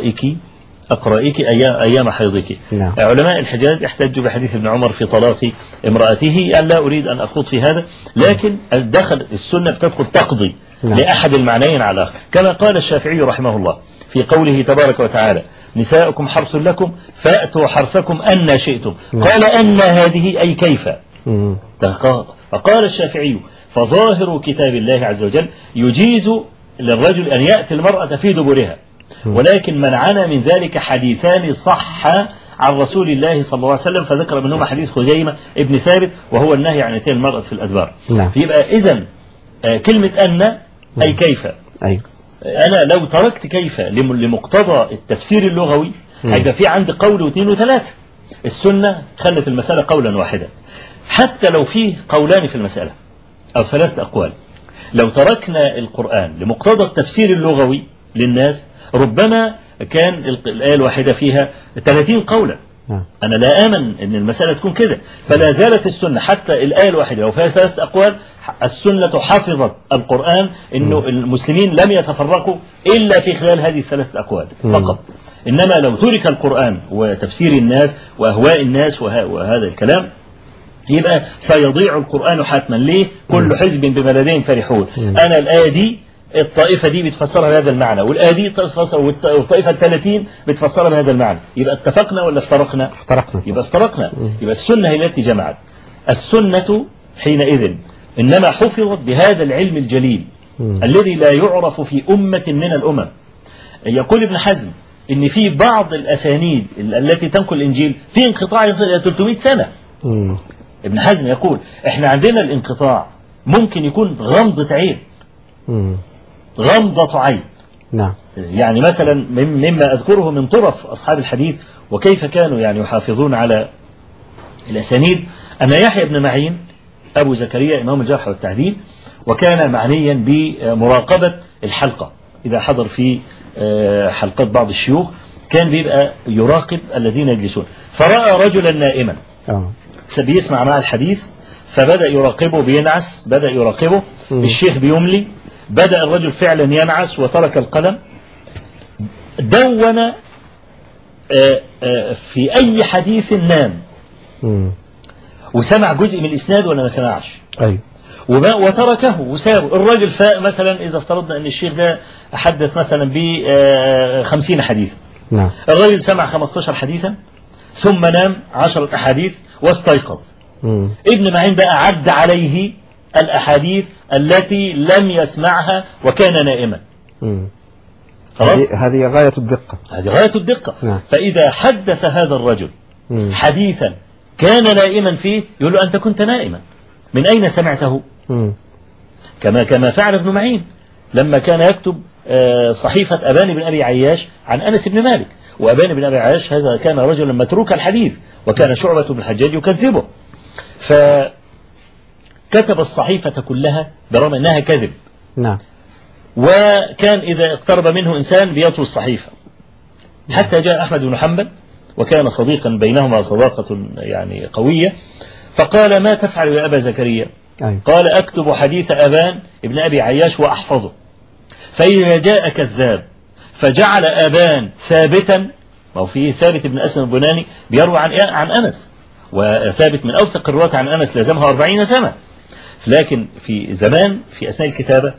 أقرائك أيام حيضك. علماء الحجاز احتجوا بحديث ابن عمر في طلاق امرأته. لا أريد أن أخوض في هذا، لكن دخل السنة بتدخل تقضي لأحد المعنيين على الآخر، كما قال الشافعي رحمه الله في قوله تبارك وتعالى نساؤكم حرث لكم فأتوا حرثكم أن شئتم. قال أن هذه أي كيف. فقال الشافعي فظاهر كتاب الله عز وجل يجيز للرجل أن يأتي المرأة في دبرها، ولكن منعنا من ذلك حديثان صح عن رسول الله صلى الله عليه وسلم، فذكر منهما حديث خزيمة ابن ثابت وهو النهي عن أتي المرأة في الأدبار. فيبقى إذن كلمة أن أي كيف. أنا لو تركت كيف لمقتضى التفسير اللغوي هيبقى في عندي قول واثنين وثلاثة. السنة خلت المسألة قولا واحدا، حتى لو فيه قولان في المسألة أو 3 أقوال. لو تركنا القرآن لمقتضى التفسير اللغوي للناس ربما كان الآية الواحدة فيها 30 قولا. أنا لا آمن أن المسألة تكون كده. فلا زالت السنة حتى الآية الواحدة لو فيها 3 أقوال، السنة حافظت القرآن أنه المسلمين لم يتفرقوا إلا في خلال هذه 3 أقوال فقط. إنما لو ترك القرآن وتفسير الناس وأهواء الناس وهذا الكلام يبقى سيضيع القرآن حتما. ليه؟ كل حزب بما لديهم فرحون. أنا الآية دي الطائفة دي بتفسرها بهذا المعنى، والآية دي والطائفة 30 بتفسرها بهذا المعنى. يبقى اتفقنا ولا افترقنا؟ يبقى افترقنا. يبقى السنة هي التي جمعت. السنة حينئذ إنما حفظت بهذا العلم الجليل الذي لا يعرف في أمة من الأمم. يقول ابن حزم إن في بعض الأسانيد التي تنقل الإنجيل في انقطاع يصل إلى 300 سنة. ابن حزم يقول احنا عندنا الانقطاع ممكن يكون غمضة عين، غمضة عين. يعني مثلا مما أذكره من طرف أصحاب الحديث وكيف كانوا يعني يحافظون على الأسانيد، أن يحيى بن معين أبو زكريا إمام الجرح والتعديل وكان معنيا بمراقبة الحلقة. إذا حضر في حلقات بعض الشيوخ كان بيبقى يراقب الذين يجلسون، فرأى رجلا نائما بيسمع مع الحديث، فبدأ يراقبه بينعس، بدأ يراقبه الشيخ بيملي، بدأ الرجل فعلا ينعس وترك القلم. دون في أي حديث نام وسمع جزء من الإسناد ولا ما سمعش، وتركه وسابه. الرجل فاق مثلا إذا افترضنا أن الشيخ ده حدث مثلا ب50 حديثا، الرجل سمع 15 حديثا ثم نام 10 أحاديث واستيقظ. ابن معين بقى عد عليه الأحاديث التي لم يسمعها وكان نائما. هذه غاية الدقة. هذه غاية الدقة. فإذا حدث هذا الرجل حديثا كان نائما فيه يقول له أنت كنت نائما، من أين سمعته؟ كما فعل ابن معين لما كان يكتب صحيفة أبان بن أبي عياش عن أنس بن مالك. وأبان بن أبي عياش هذا كان رجلا متروك الحديث، وكان شعبة بن الحجاج يكذبه، فكتب الصحيفة كلها برغم أنها كذب. وكان إذا اقترب منه إنسان بيطوي الصحيفة، حتى جاء أحمد بن حنبل وكان صديقا بينهما صداقة يعني قوية، فقال ما تفعل يا أبا زكريا؟ قال أكتب حديث أبان ابن أبي عياش وأحفظه، فإذا جاء كذاب فجعل أبان ثابتا، ما هو فيه ثابت بن أسلم البناني بيروي عن أنس، وثابت من أوثق الرواة عن أنس لازمها 40 سنة، لكن في زمان في أثناء الكتابة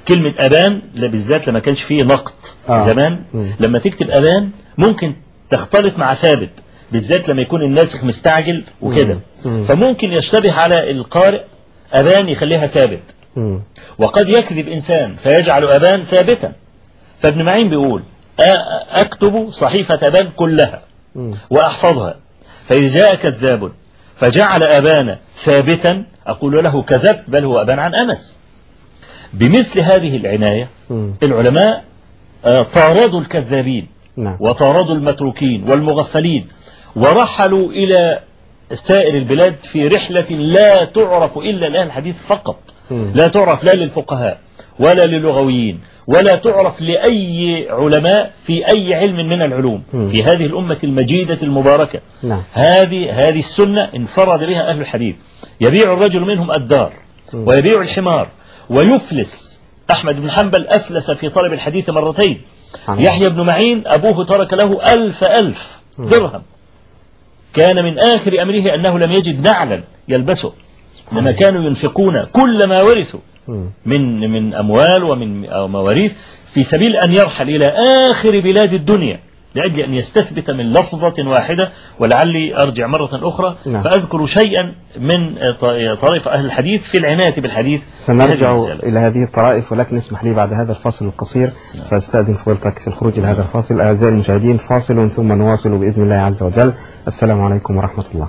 كلمة أبان بالذات لما كانش فيه نقط زمان، لما تكتب أبان ممكن تختلط مع ثابت، بالذات لما يكون الناسخ مستعجل وكده، فممكن يشتبه على القارئ أبان يخليها ثابت، وقد يكذب إنسان فيجعل أبان ثابتا. فابن معين بيقول أكتب صحيفة أبان كلها وأحفظها، فإذا جاء كذاب فجعل أبان ثابتا أقول له كذبت، بل هو أبان عن أنس. بمثل هذه العناية العلماء طاردوا الكذابين وطاردوا المتروكين والمغفلين، ورحلوا إلى سائر البلاد في رحلة لا تعرف إلا الآن الحديث فقط، لا تعرف لا للفقهاء ولا للغويين ولا تعرف لأي علماء في أي علم من العلوم في هذه الأمة المجيدة المباركة. هذه السنة انفرد بها أهل الحديث. يبيع الرجل منهم الدار ويبيع الحمار ويفلس. أحمد بن حنبل أفلس في طلب الحديث مرتين. يحيى بن معين أبوه ترك له 1000 درهم، كان من آخر أمره أنه لم يجد نعلا يلبسه، لما كانوا ينفقون كل ما ورثوا من أموال ومن مواريث في سبيل أن يرحل إلى آخر بلاد الدنيا لأجل أن يستثبت من لفظة واحدة. ولعلي أرجع مرة أخرى فأذكر شيئا من طرائف أهل الحديث في العناية بالحديث. سنرجع إلى هذه الطرائف، ولكن اسمح لي بعد هذا الفاصل القصير فاستأذن فضيلتك في الخروج إلى هذا الفاصل. أعزائي المشاهدين، فاصل ثم نواصل بإذن الله عز وجل. السلام عليكم ورحمة الله.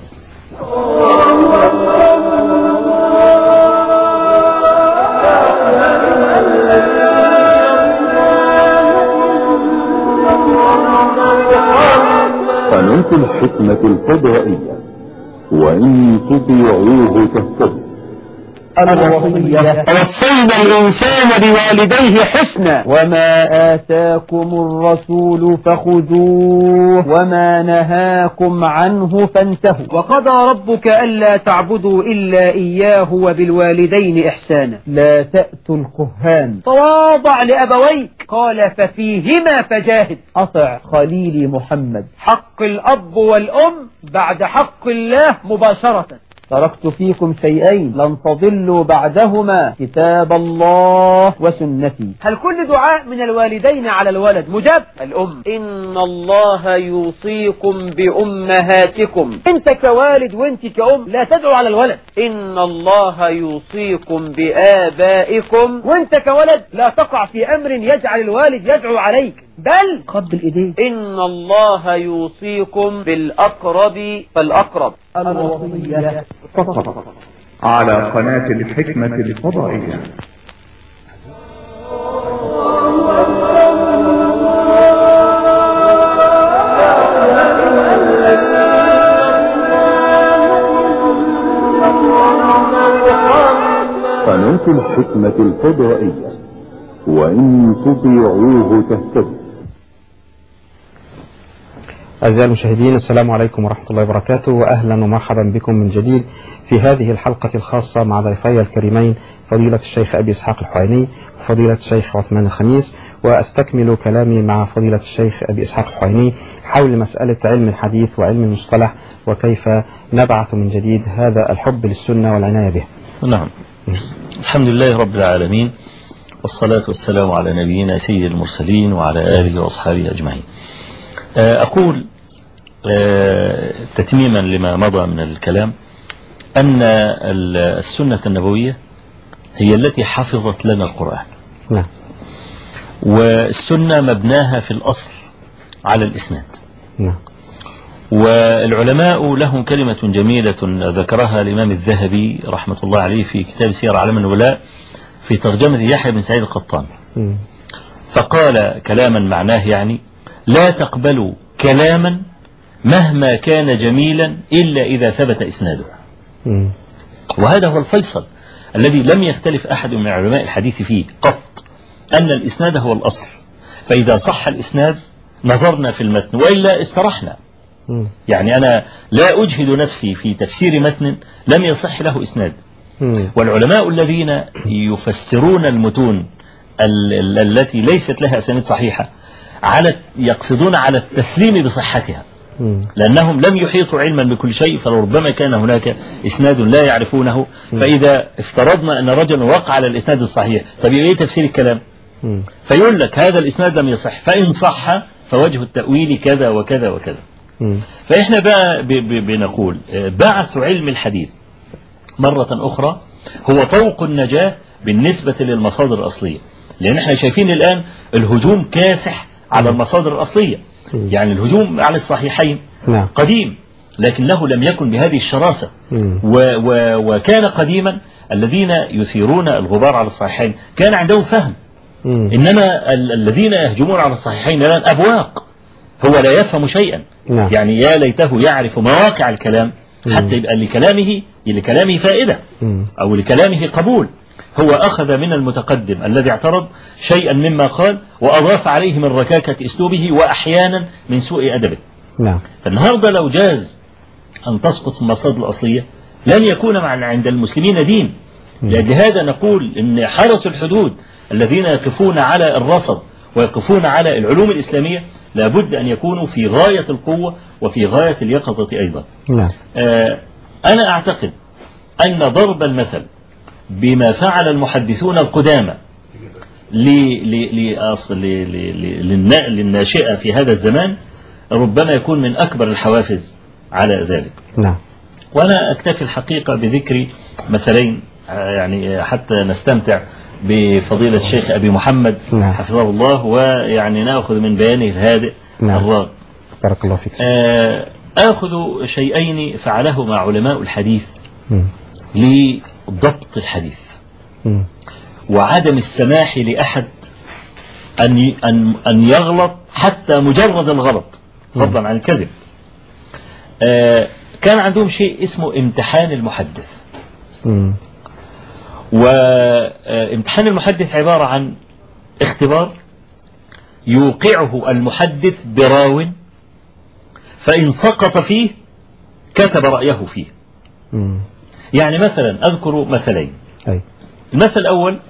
قناة الحكمة الفضائية، وإن تطيعوه تهتدوا. الوصية: وصينا الإنسان بوالديه حسنا، وما آتاكم الرسول فخذوه وما نهاكم عنه فانتهوا، وقضى ربك ألا تعبدوا إلا إياه وبالوالدين إحسانا، لا تأتوا الكهان. تواضع لأبويك، قال ففيهما فجاهد. أطع خليلي محمد، حق الأب والأم بعد حق الله مباشرة. تركت فيكم شيئين لن تضلوا بعدهما، كتاب الله وسنتي. هل كل دعاء من الوالدين على الولد مجاب؟ الأم: إن الله يوصيكم بأمهاتكم. أنت كوالد وأنت كأم لا تدعو على الولد. إن الله يوصيكم بآبائكم، وأنت كولد لا تقع في أمر يجعل الوالد يدعو عليك، بل قبل إيديه. إن الله يوصيكم بالأقرب فالأقرب. الوصية فقط على قناة الحكمة الفضائية. قناة الحكمة الفضائية، وإن تطيعوه تهتدوا. أعزائي المشاهدين، السلام عليكم ورحمة الله وبركاته، وأهلا ومرحبا بكم من جديد في هذه الحلقة الخاصة مع ضيفي الكريمين فضيلة الشيخ أبي إسحاق الحويني وفضيلة الشيخ عثمان الخميس. وأستكمل كلامي مع فضيلة الشيخ أبي إسحاق الحويني حول مسألة علم الحديث وعلم المصطلح، وكيف نبعث من جديد هذا الحب للسنة والعناية به. نعم، الحمد لله رب العالمين، والصلاة والسلام على نبينا سيد المرسلين وعلى آله وأصحابه أجمعين. أقول تتميما لما مضى من الكلام أن السنة النبوية هي التي حفظت لنا القرآن. نعم. والسنة مبناها في الأصل على الإسناد. نعم. والعلماء لهم كلمة جميلة ذكرها الإمام الذهبي رحمة الله عليه في كتاب سير أعلام النبلاء في ترجمة يحيى بن سعيد القطان. فقال كلاما معناه يعني: لا تقبلوا كلاما مهما كان جميلا إلا إذا ثبت إسناده. وهذا هو الفيصل الذي لم يختلف أحد من علماء الحديث فيه قط، أن الإسناد هو الأصل. فإذا صح الإسناد نظرنا في المتن، وإلا استرحنا. يعني أنا لا أجهد نفسي في تفسير متن لم يصح له إسناد. والعلماء الذين يفسرون المتون التي ليست لها أسانيد صحيحة يقصدون على التسليم بصحتها. لأنهم لم يحيطوا علما بكل شيء، فلربما كان هناك إسناد لا يعرفونه. فإذا افترضنا أن رجلا وقع على الإسناد الصحيح، طب إيه تفسير الكلام؟ فيقول لك هذا الإسناد لم يصح، فإن صح فوجه التأويل كذا وكذا وكذا. فإحنا بقى بنقول بعث علم الحديث مرة أخرى هو طوق النجاة بالنسبة للمصادر الأصلية، لأن احنا شايفين الآن الهجوم كاسح على المصادر الأصلية. يعني الهجوم على الصحيحين قديم، لكنه لم يكن بهذه الشراسة. وكان قديما الذين يثيرون الغبار على الصحيحين كان عندهم فهم، إنما الذين يهجمون على الصحيحين الآن أبواق، هو لا يفهم شيئا. يعني يا ليته يعرف مواقع الكلام حتى يبقى لكلامه فائدة أو لكلامه قبول. هو أخذ من المتقدم الذي اعترض شيئا مما قال وأضاف عليه من ركاكة أسلوبه وأحيانا من سوء أدبه. فالنهاردة لو جاز أن تسقط المصادر الأصلية لن يكون عند المسلمين دين. لهذا نقول إن حرس الحدود الذين يقفون على الرصد ويقفون على العلوم الإسلامية لابد أن يكونوا في غاية القوة وفي غاية اليقظة أيضا. أنا أعتقد أن ضرب المثل بما فعل المحدثون القدامى للناشئة في هذا الزمان ربما يكون من أكبر الحوافز على ذلك. وأنا أكتفي الحقيقة بذكر مثلين يعني حتى نستمتع بفضيلة الشيخ أبي محمد حفظه الله، ويعني نأخذ من بيانه الهادئ الراغب. بارك الله فيك. آخذ شيئين فعله مع علماء الحديث لضبط الحديث وعدم السماح لأحد أن يغلط حتى مجرد الغلط فضلا عن الكذب. كان عندهم شيء اسمه امتحان المحدث. وامتحان المحدث عبارة عن اختبار يوقعه المحدث براو، فإن سقط فيه كتب رأيه فيه. يعني مثلا أذكر مثلين. المثل الأول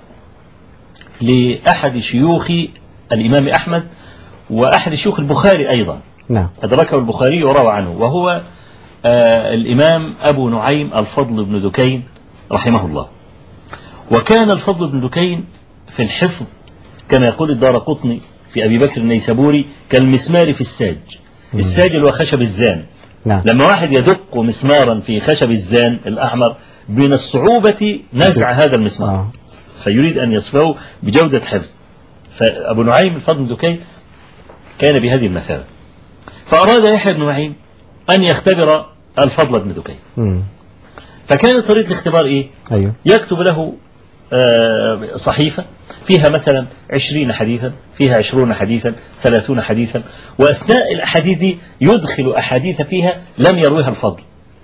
لأحد شيوخ الإمام أحمد وأحد شيوخ البخاري أيضا، أدركه البخاري وروى عنه، وهو الإمام أبو نعيم الفضل بن دكين رحمه الله. وكان الفضل بن دكين في الحفظ كما يقول الدارقطني في أبي بكر النيسابوري كالمسمار في الساج. الساج اللي هو خشب الزان. لما واحد يدق مسمارا في خشب الزان الأحمر من الصعوبة نزع هذا المسمار فيريد أن يصفه بجودة حفظ. فأبو نعيم الفضل بن دكين كان بهذه المثابة. فأراد يحيى بن معين أن يختبر الفضل بن دكين. فكانت طريقة الاختبار إيه؟ يكتب له صحيفة فيها مثلا 20 حديثا، فيها 20 حديثا، 30 حديثا، وأثناء الأحاديث دي يدخل أحاديث فيها لم يرويها الفضل.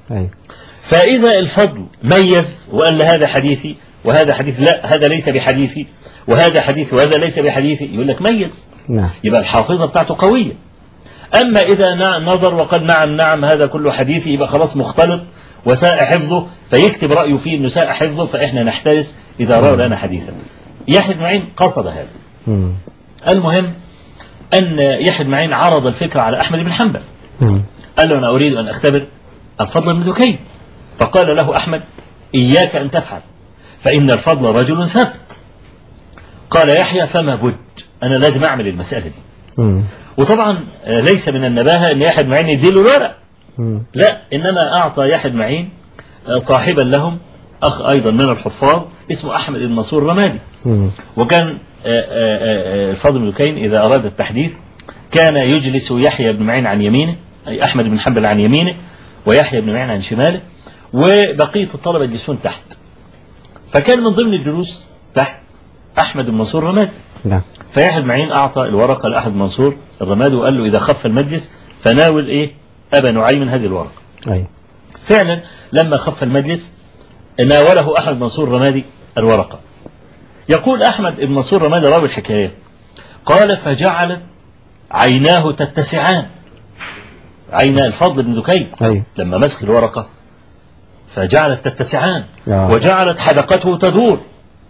فإذا الفضل ميز وقال هذا حديثي وهذا حديث لا هذا ليس بحديثي وهذا حديث وهذا ليس بحديثي، يقول لك ميز. يبقى الحافظة بتاعته قوية. أما إذا نظر وقال نعم هذا كله حديثي، يبقى خلاص مختلط وساء حفظه، فيكتب رأيه فيه أنه ساء حفظه، فإحنا نحترس إذا روى لنا حديثا. يحيى بن معين قصد هذا. المهم أن يحيى بن معين عرض الفكرة على أحمد بن حنبل. قال له أنا أريد أن أختبر الفضل بن دكين. فقال له أحمد إياك أن تفعل فإن الفضل رجل ثبت. قال يحيى فما بد، أنا لازم أعمل المسألة دي. وطبعا ليس من النباهة أن يحيى بن معين يديله الورق، لا، إنما أعطى يحيى بن معين صاحبا لهم أخ أيضا من الحفاظ اسمه أحمد بن منصور الرمادي. وكان الفضل بن دكين إذا أراد التحديث كان يجلس يحيى بن معين عن يمينه، أي أحمد بن حنبل عن يمينه ويحيى بن معين عن شماله، وبقية الطلبة يجلسون تحت. فكان من ضمن الجلوس تحت أحمد بن منصور الرمادي. فيحيى بن معين أعطى الورقة لأحمد بن منصور الرمادي وقال له إذا خف المجلس فناول إيه أبا نعيم هذه الورقة. فعلا لما خف المجلس ناوله أحمد بن منصور الرمادي الورقة. يقول أحمد بن منصور الرمادي راوي الحكاية قال فجعلت عيناه تتسعان، عين الفضل بن دكين لما مسك الورقة فجعلت تتسعان وجعلت حدقته تدور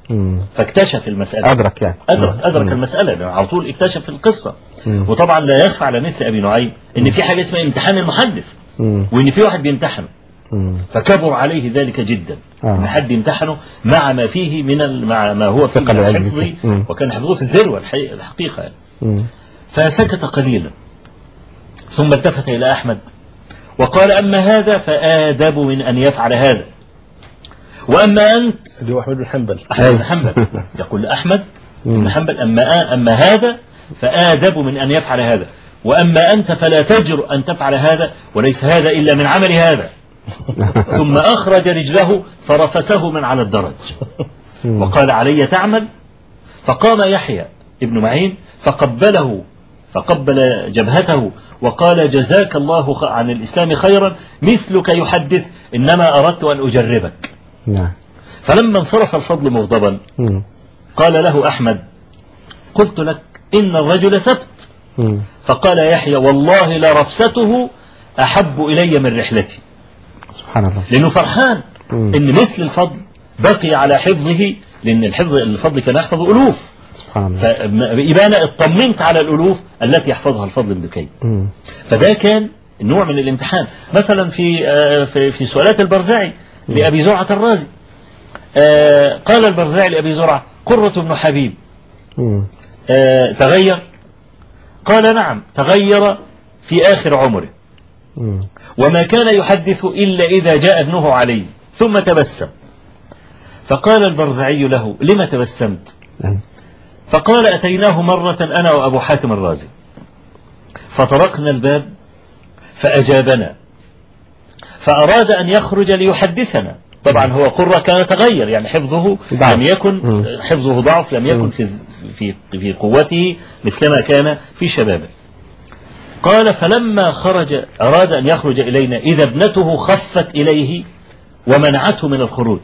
فاكتشف المسألة، أدرك المسألة على طول، اكتشف القصة. وطبعا لا يخفى على مثل أبي نعيم إن في حاجة اسمها امتحان المحدث، وإن في واحد بيمتحنه، فكبر عليه ذلك جدا ان حد يمتحنه مع ما فيه مع ما هو فيه من الحفظ، وكان حفظه في الذروة الحقيقة يعني. فسكت قليلا ثم التفت إلى أحمد وقال: أما هذا فآدب من أن يفعل هذا، وأما أنت، اللي هو أحمد بن حنبل، يقول لأحمد بن حنبل: أما هذا فآدب من أن يفعل هذا، وأما أنت فلا تجرؤ أن تفعل هذا، وليس هذا إلا من عمل هذا. ثم أخرج رجله فرفسه من على الدرج وقال: علي تعمل. فقام يحيى ابن معين فقبل جبهته وقال: جزاك الله عن الإسلام خيرا، مثلك يحدث، إنما أردت أن أجربك. فلما انصرف الفضل مغضبا قال له أحمد: قلت لك إن الرجل ثبت. فقال يحيى: والله لرفسته أحب إلي من رحلتي. سبحان الله. لأنه فرحان إن مثل الفضل بقي على حفظه، لأن الفضل كان يحفظ ألوف، سبحان الله. فيبقى أنا اطمنت على الألوف التي يحفظها الفضل بن دكين. فده كان نوع من الامتحان. مثلا في سؤالات البرزعي لأبي زرعة الرازي، قال البرزعي لأبي زرعة: قرة بن حبيب تغير؟ قال: نعم، تغير في آخر عمره، وما كان يحدث إلا إذا جاء ابنه علي، ثم تبسم. فقال البرزعي له: لما تبسمت؟ فقال: أتيناه مرة أنا وأبو حاتم الرازي فطرقنا الباب فأجابنا، فأراد أن يخرج ليحدثنا. طبعا هو قرة كان تغير، يعني حفظه لم يكن، حفظه ضعف، لم يكن في قوته مثلما كان في شبابه. قال: فلما خرج أراد أن يخرج إلينا إذا ابنته خفت إليه ومنعته من الخروج،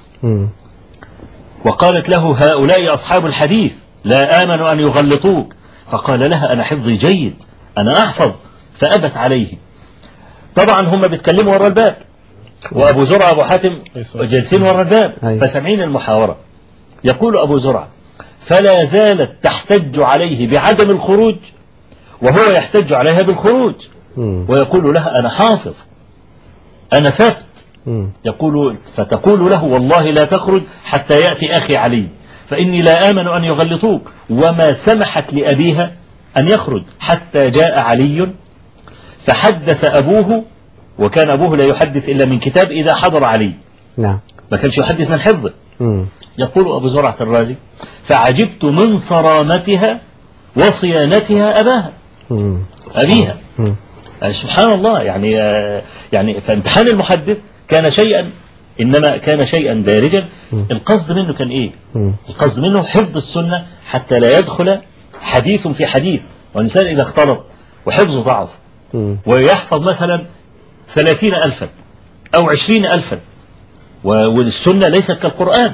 وقالت له: هؤلاء أصحاب الحديث لا آمن أن يغلطوك. فقال لها: أنا حفظي جيد، أنا أحفظ. فأبت عليه. طبعا هم بيتكلموا ورا الباب، وأبو زرعة وأبو حاتم جالسين ورا الباب، فسمعين المحاورة. يقول أبو زرعة: فلا زالت تحتج عليه بعدم الخروج وهو يحتج عليها بالخروج، ويقول لها: أنا حافظ، أنا ثبت. فتقول له: والله لا تخرج حتى يأتي أخي علي، فإني لا آمن أن يغلطوك. وما سمحت لأبيها أن يخرج حتى جاء علي فحدث أبوه، وكان أبوه لا يحدث إلا من كتاب إذا حضر علي، ما كانش يحدث من حفظه. يقول أبو زرعة الرازي: فعجبت من صرامتها وصيانتها أبيها. سبحان الله. يعني فامتحان المحدث كان شيئا، إنما كان شيئا دارجا. القصد منه كان إيه؟ القصد منه حفظ السنة حتى لا يدخل حديث في حديث. والإنسان إذا اختلط وحفظه ضعف ويحفظ مثلا 30,000 أو 20,000، والسنة ليست كالقرآن،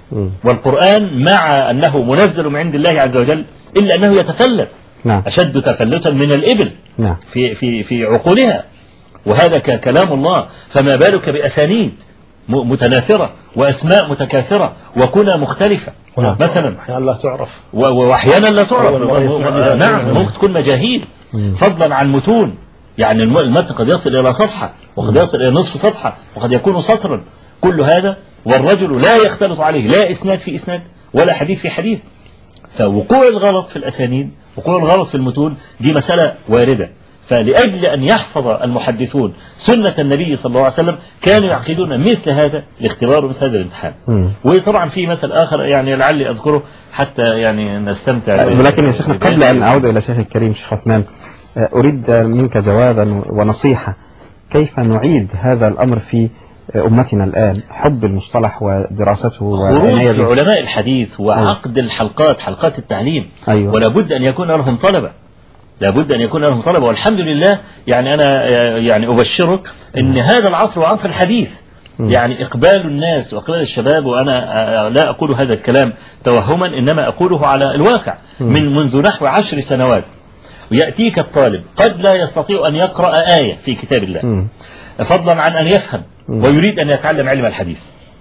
والقرآن مع أنه منزل من عند الله عز وجل إلا أنه يتفلت، أشد تفلتا من الإبل في عقولها، وهذا كلام الله. فما بالك بأسانيد متناثرة وأسماء متكاثرة وكنى مختلفة مثلا، أحيانا لا تعرف وأحيانا لا تعرف. نعم، ممكن تكون مجاهيل، فضلا عن متون. يعني المتن قد يصل إلى صفحة، وقد يصل إلى نصف صفحة، وقد يكون سطرا. كل هذا والرجل لا يختلط عليه لا إسناد في إسناد ولا حديث في حديث. فوقوع الغلط في الأسانيد، وقوع الغلط في المتون، دي مسألة واردة. فلأجل أن يحفظ المحدثون سنة النبي صلى الله عليه وسلم كانوا يعقدون مثل هذا الاختبار ومثل هذا الامتحان. وطبعا في مثل آخر يعني لعلي أذكره حتى يعني نستمتع. ولكن يا شيخنا قبل أن أعود إلى شيخ الكريم شيخ عثمان، أريد منك جوابا ونصيحة كيف نعيد هذا الأمر في أمتنا الآن، حب المصطلح ودراسته خروج علماء الحديث وعقد الحلقات، حلقات التعليم. ولا بد أن يكون لهم طلبة، لابد أن يكون لهم طلبة. والحمد لله يعني أنا يعني أبشرك أن هذا العصر هو عصر الحديث. يعني إقبال الناس وإقبال الشباب، وأنا لا أقول هذا الكلام توهما، إنما أقوله على الواقع. منذ نحو 10 سنوات ويأتيك الطالب قد لا يستطيع أن يقرأ آية في كتاب الله، فضلا عن أن يفهم، ويريد أن يتعلم علم الحديث.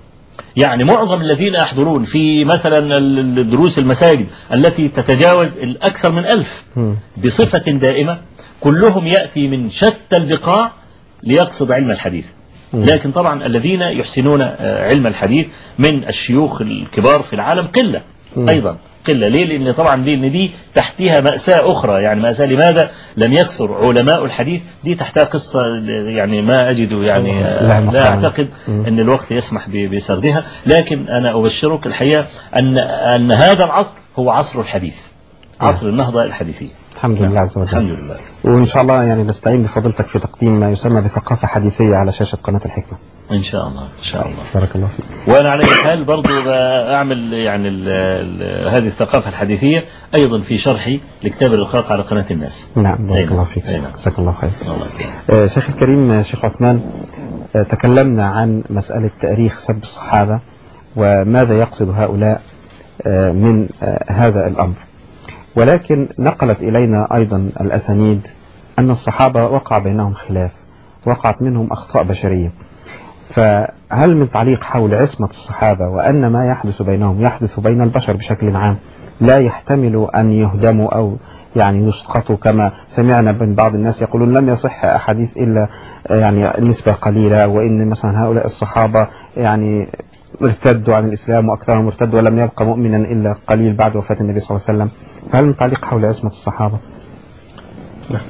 يعني معظم الذين يحضرون في مثلا الدروس المساجد التي تتجاوز الأكثر من 1000 بصفة دائمة، كلهم يأتي من شتى البقاع ليقصد علم الحديث. لكن طبعا الذين يحسنون علم الحديث من الشيوخ الكبار في العالم قلة أيضا، قلة. ليه؟ لأن طبعا دي تحتها مأساة أخرى، يعني مأساة لماذا لم يكثر علماء الحديث؟ دي تحتها قصة يعني ما أجد، يعني لا أعتقد أن الوقت يسمح بسردها. لكن أنا أبشرك الحقيقة أن هذا العصر هو عصر الحديث، عصر النهضة الحديثية. الحمد لله عز وجل. الحمد لله. وإن شاء الله يعني نستعين بفضلتك في تقديم ما يسمى بثقافة حديثية على شاشة قناة الحكمة إن شاء الله، إن شاء الله. بارك الله فيك. وأنا على أي حال برضو أعمل يعني هذه الثقافة الحديثية أيضا في شرحي لكتاب الرقاق على قناة الناس. نعم بارك الله فيك. جزاك الله خير. شيخ الكريم شيخ عثمان، تكلمنا عن مسألة تاريخ سب الصحابة وماذا يقصد هؤلاء من هذا الأمر، ولكن نقلت إلينا أيضا الأسانيد أن الصحابة وقع بينهم خلاف، وقعت منهم أخطاء بشرية. فهل من تعليق حول عصمة الصحابة وأن ما يحدث بينهم يحدث بين البشر بشكل عام لا يحتمل أن يهدموا أو يعني يسقطوا، كما سمعنا من بعض الناس يقولون لم يصح أحاديث إلا يعني نسبة قليلة، وإن مثلا هؤلاء الصحابة يعني ارتدوا عن الإسلام وأكثرهم ارتدوا ولم يبقى مؤمنا إلا قليل بعد وفاة النبي صلى الله عليه وسلم. فهل من تعليق حول عصمة الصحابة؟ نعم.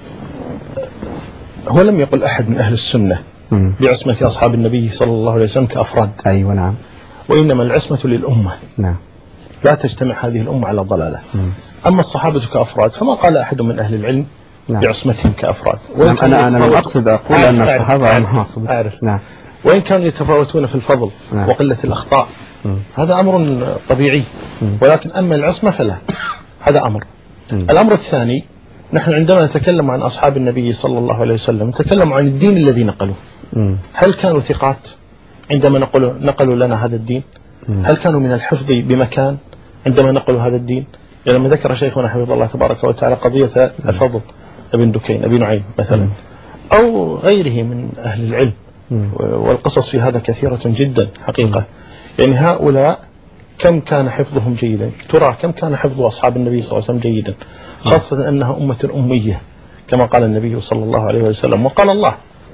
هو لم يقل أحد من أهل السنة بعصمة أصحاب النبي صلى الله عليه وسلم كأفراد. أيوة نعم. وإنما العصمة للأمة. نعم. لا تجتمع هذه الأمة على ضلالة. أما الصحابة كأفراد فما قال أحد من أهل العلم بعصمتهم كأفراد. أنا لم أقصد أقول أن الصحابة معصومين. أعرف. نعم. وإن كانوا يتفاوتون في الفضل وقلة الأخطاء هذا أمر طبيعي، ولكن أما العصمة فلا، هذا أمر. الأمر الثاني، نحن عندما نتكلم عن أصحاب النبي صلى الله عليه وسلم نتكلم عن الدين الذي نقلوه. هل كانوا ثقات عندما نقلوا لنا هذا الدين؟ هل كانوا من الحفظ بمكان عندما نقلوا هذا الدين؟ لما ذكر شيخنا حفظ الله تبارك وتعالى قضية الفضل ابن دكين أبي نعيم مثلا أو غيره من أهل العلم، والقصص في هذا كثيرة جدا حقيقة. يعني هؤلاء كم كان حفظهم جيدا؟ ترى كم كان حفظ أصحاب النبي صلى الله عليه وسلم جيدا، خاصة أنها أمة أمية كما قال النبي صلى الله عليه وسلم. وقال الله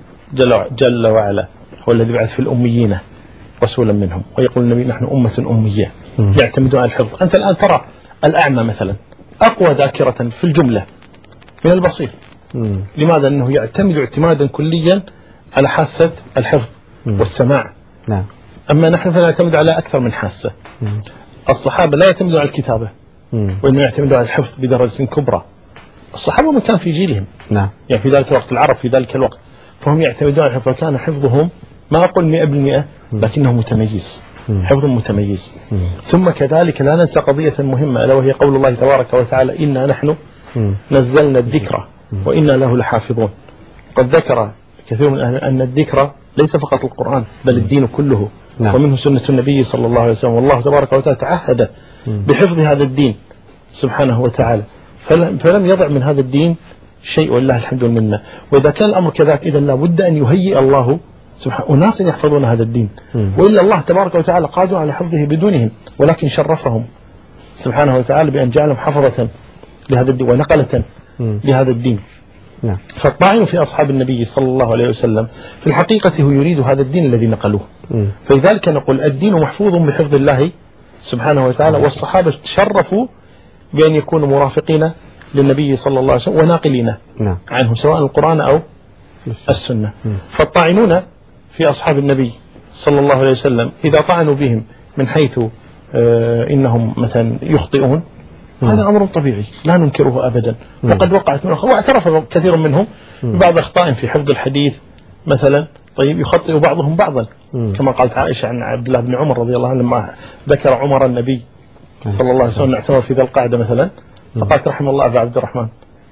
جل وعلا هو الذي بعث في الأميين رسولا منهم، ويقول النبي نحن أمة أمية يعتمدون على الحفظ. أنت الآن ترى الأعمى مثلا أقوى ذاكرة في الجملة من البصير. لماذا؟ أنه يعتمد اعتمادا كليا على حاسة الحفظ والسماع. نعم. أما نحن فنعتمد على أكثر من حاسة. الصحابة لا يعتمدون على الكتابة وإنما يعتمدون على الحفظ بدرجة كبرى. الصحابة من كان في جيلهم، نعم، يعني في ذلك الوقت العرب في ذلك الوقت، فهم يعتمدون على الحفظ، فكان حفظهم ما أقول 100% لكنه متميز، حفظ متميز. ثم كذلك لا ننسى قضية مهمة ألا وهي قول الله تبارك وتعالى إنا نحن نزلنا الذكر وإنا له لحافظون. قد ذكر كثير من أهل أن الذكر ليس فقط القرآن بل الدين كله، نعم، ومنه سنة النبي صلى الله عليه وسلم. والله تبارك وتعالى تعهد بحفظ هذا الدين سبحانه وتعالى، فلم يضع من هذا الدين شيء ولله الحمد والمنة. وإذا كان الأمر كذلك إذا لا بد أن يهيئ الله سبحانه أناس يحفظون هذا الدين، وإلا الله تبارك وتعالى قادر على حفظه بدونهم، ولكن شرفهم سبحانه وتعالى بأن جعلهم حفظة لهذا الدين ونقلة لهذا الدين. فالطاعن في أصحاب النبي صلى الله عليه وسلم في الحقيقة هو يريد هذا الدين الذي نقلوه. فلذلك نقول الدين محفوظ بحفظ الله سبحانه وتعالى، والصحابة تشرفوا بأن يكونوا مرافقين للنبي صلى الله عليه وسلم وناقلين عنه سواء القرآن أو السنة. فالطاعنون في أصحاب النبي صلى الله عليه وسلم إذا طعنوا بهم من حيث إنهم مثلا يخطئون، هذا أمر طبيعي لا ننكره أبدا، وقد وقعت منه واعترف كثير منهم ببعض أخطاء في حفظ الحديث مثلا. طيب يخطئ بعضهم بعضا كما قالت عائشة عن عبد الله بن عمر رضي الله عنه لما ذكر عمر النبي صلى الله عليه وسلم اعتمر في ذي القعدة مثلا، فقالت رحم الله أبا عبد الرحمن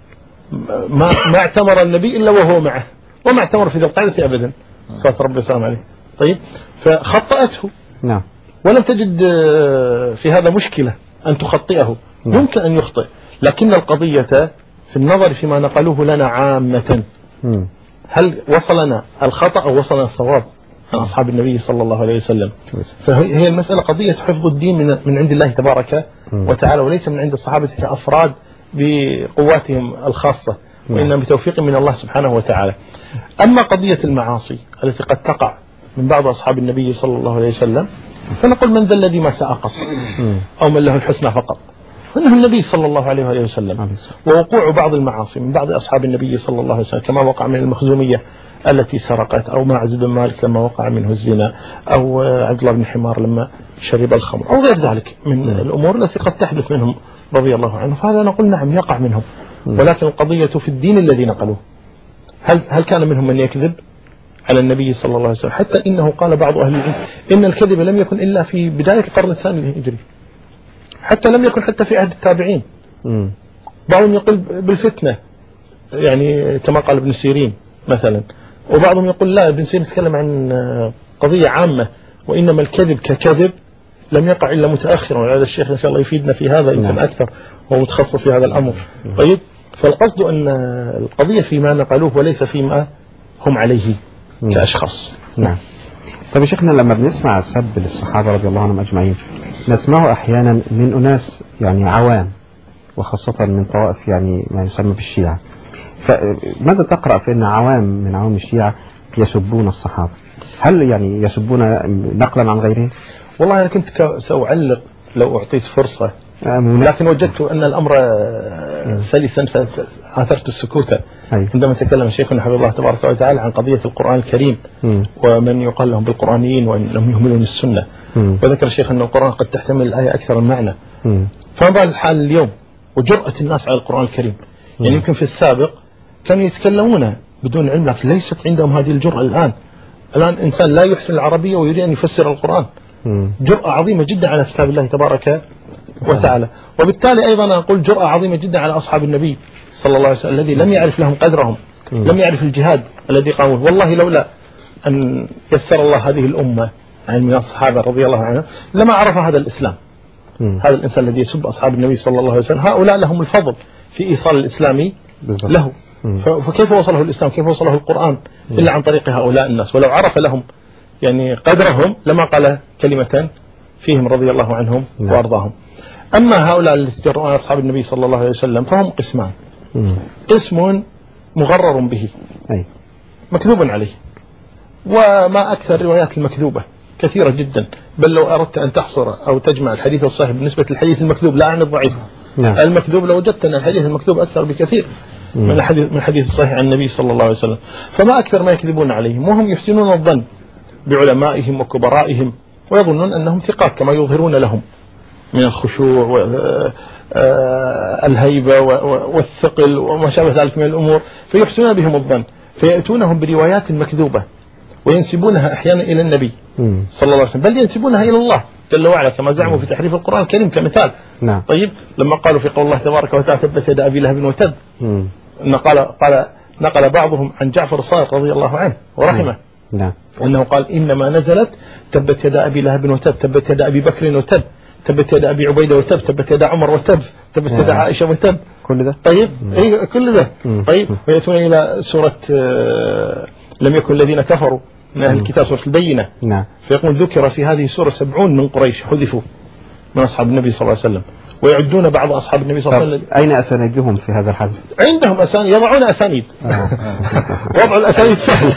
ما اعتمر النبي إلا وهو معه وما اعتمر في ذي القعدة أبدا صلى ربي وسلم عليه. طيب فخطأته ولم تجد في هذا مشكلة أن تخطئه، يمكن أن يخطئ، لكن القضية في النظر فيما نقلوه لنا عامة، هل وصلنا الخطأ أو وصلنا الصواب؟ عن أصحاب النبي صلى الله عليه وسلم. فهي المسألة قضية حفظ الدين من عند الله تبارك وتعالى، وليس من عند الصحابة كأفراد بقواتهم الخاصة، وإنما بتوفيق من الله سبحانه وتعالى. أما قضية المعاصي التي قد تقع من بعض أصحاب النبي صلى الله عليه وسلم، فنقول من ذا الذي ما ساء قط، أو من له الحسنى فقط، فإنه النبي صلى الله عليه وسلم. ووقوع بعض المعاصي من بعض أصحاب النبي صلى الله عليه وسلم كما وقع من المخزومية التي سرقت، أو ماعز بن مالك لما وقع منه الزنا، أو عبد الله بن حمار لما شرب الخمر، أو غير ذلك من الأمور التي قد تحدث منهم رضي الله عنه، فهذا نقول نعم يقع منهم، ولكن القضية في الدين الذي نقلوه. هل كان منهم من يكذب على النبي صلى الله عليه وسلم؟ حتى إنه قال بعض أهل العلم إن الكذب لم يكن إلا في بداية القرن الثاني الهجري، حتى لم يكن حتى في عهد التابعين. بعضهم يقول بالفتنة، يعني كما قال ابن سيرين مثلا، وبعضهم يقول لا، ابن سيرين يتكلم عن قضية عامة، وإنما الكذب ككذب لم يقع إلا متأخرا، وهذا الشيخ إن شاء الله يفيدنا في هذا يمكن أكثر، هو متخصص في هذا الأمر. طيب، فالقصد أن القضية فيما نقلوه وليس فيما هم عليه كأشخاص. نعم. طيب يا شيخنا، لما بنسمع السب للصحابة رضي الله عنهم أجمعين نسمعه أحيانا من أناس يعني عوام، وخاصة من طوائف يعني ما يسمى بالشيعة، فماذا تقرأ في أن عوام من عوام الشيعة يسبون الصحابة؟ هل يعني يسبون نقلا عن غيرهم؟ والله أنا كنت سأعلق لو أعطيت فرصة، لكن وجدت أن الأمر سلسا فآثرت السكوت عندما تكلم شيخنا حفظه الله تبارك وتعالى عن قضية القرآن الكريم ومن يقال لهم بالقرآنيين وأنهم يهملون السنة، وذكر الشيخ أن القرآن قد تحتمل الآية أكثر من معنى. فما بال الحال اليوم وجرأة الناس على القرآن الكريم؟ يعني يمكن في السابق كانوا يتكلمون بدون علم، لكن ليست عندهم هذه الجرأة الآن. إنسان لا يحسن العربية ويريد أن يفسر القرآن، جرأة عظيمة جدا على كتاب الله تبارك وتعالى. وبالتالي أيضا أقول جرأة عظيمة جدا على أصحاب النبي صلى الله عليه وسلم الذي لم يعرف لهم قدرهم، لم يعرف الجهاد الذي قاموا. والله لولا أن يسر الله هذه الأمة يعني من الصحابة رضي الله عنهم لما عرف هذا الإسلام. هذا الإنسان الذي يسب أصحاب النبي صلى الله عليه وسلم، هؤلاء لهم الفضل في إيصال الإسلام له. فكيف وصله الإسلام، كيف وصله القرآن إلا عن طريق هؤلاء الناس؟ ولو عرف لهم يعني قدرهم لما قال كلمة فيهم رضي الله عنهم وأرضاهم. أما هؤلاء الذين يجرؤون أصحاب النبي صلى الله عليه وسلم فهم قسمان. قسم مغرر به مكذوب عليه، وما أكثر الروايات المكذوبة كثيرة جدا، بل لو أردت أن تحصر أو تجمع الحديث الصحيح بالنسبة للحديث المكذوب لا عن الضعيف، المكذوب لو وجدت أن الحديث المكذوب أكثر بكثير من الحديث الصحيح عن النبي صلى الله عليه وسلم. فما أكثر ما يكذبون عليهم، وهم يحسنون الظن بعلمائهم وكبرائهم، ويظنون أنهم ثقات كما يظهرون لهم من الخشوع والهيبة والثقل وما شابه ذلك من الأمور، فيحسنون بهم الظن، فيأتونهم بروايات مكذوبة وينسبونها أحيانا إلى النبي صلى الله عليه وسلم، بل ينسبونها إلى الله جل وعلا كما زعموا في تحريف القرآن الكريم كمثال. طيب، لما قالوا في قول الله تبارك وتعالى تبت يد أبي لهب وتب، نقل بعضهم عن جعفر الصادق رضي الله عنه ورحمه أنه قال إنما نزلت تبت يد أبي لهب وتب، تبت يد أبي بكر وتب، تبت يد أبي عبيدة وتب، تبت يد عمر وتب، تبت يد عائشة وتب. كل ده طيب، كل ده. طيب، ويأتون إلى سورة لم يكن الذين كفروا من أهل الكتاب، سورة البينة، فيقول ذكر في هذه السورة 70 من قريش حذفوا من أصحاب النبي صلى الله عليه وسلم، ويعدون بعض أصحاب النبي صلى الله عليه وسلم. أين أسانيدهم في هذا الحذف؟ عندهم أسانيد، يضعون أسانيد. وضع الأسانيد سهل،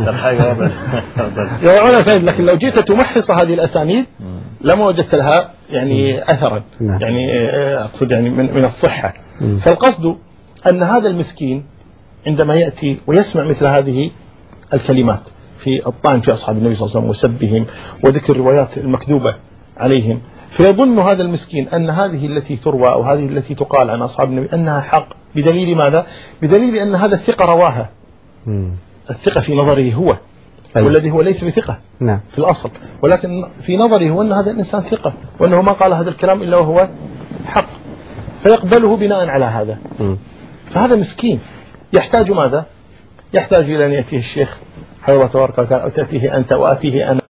يضعون أسانيد، لكن لو جيت تمحص هذه الأسانيد لما وجدت لها يعني أثرا، يعني أقصد يعني من الصحة. فالقصد أن هذا المسكين عندما يأتي ويسمع مثل هذه الكلمات في الطعن في أصحاب النبي صلى الله عليه وسلم وسبهم وذكر الروايات المكذوبة عليهم، فيظن هذا المسكين أن هذه التي تروى أو هذه التي تقال عن أصحاب النبي أنها حق. بدليل ماذا؟ بدليل أن هذا الثقة رواها. الثقة في نظره هو والذي هو ليس بثقة في الأصل، ولكن في نظره هو أن هذا الإنسان ثقة، وأنه ما قال هذا الكلام إلا وهو حق، فيقبله بناء على هذا. فهذا مسكين يحتاج ماذا؟ يحتاج إلى أن يأتيه الشيخ حفظه تبارك وتعالى، أو تأتيه أنت وآتيه أنا.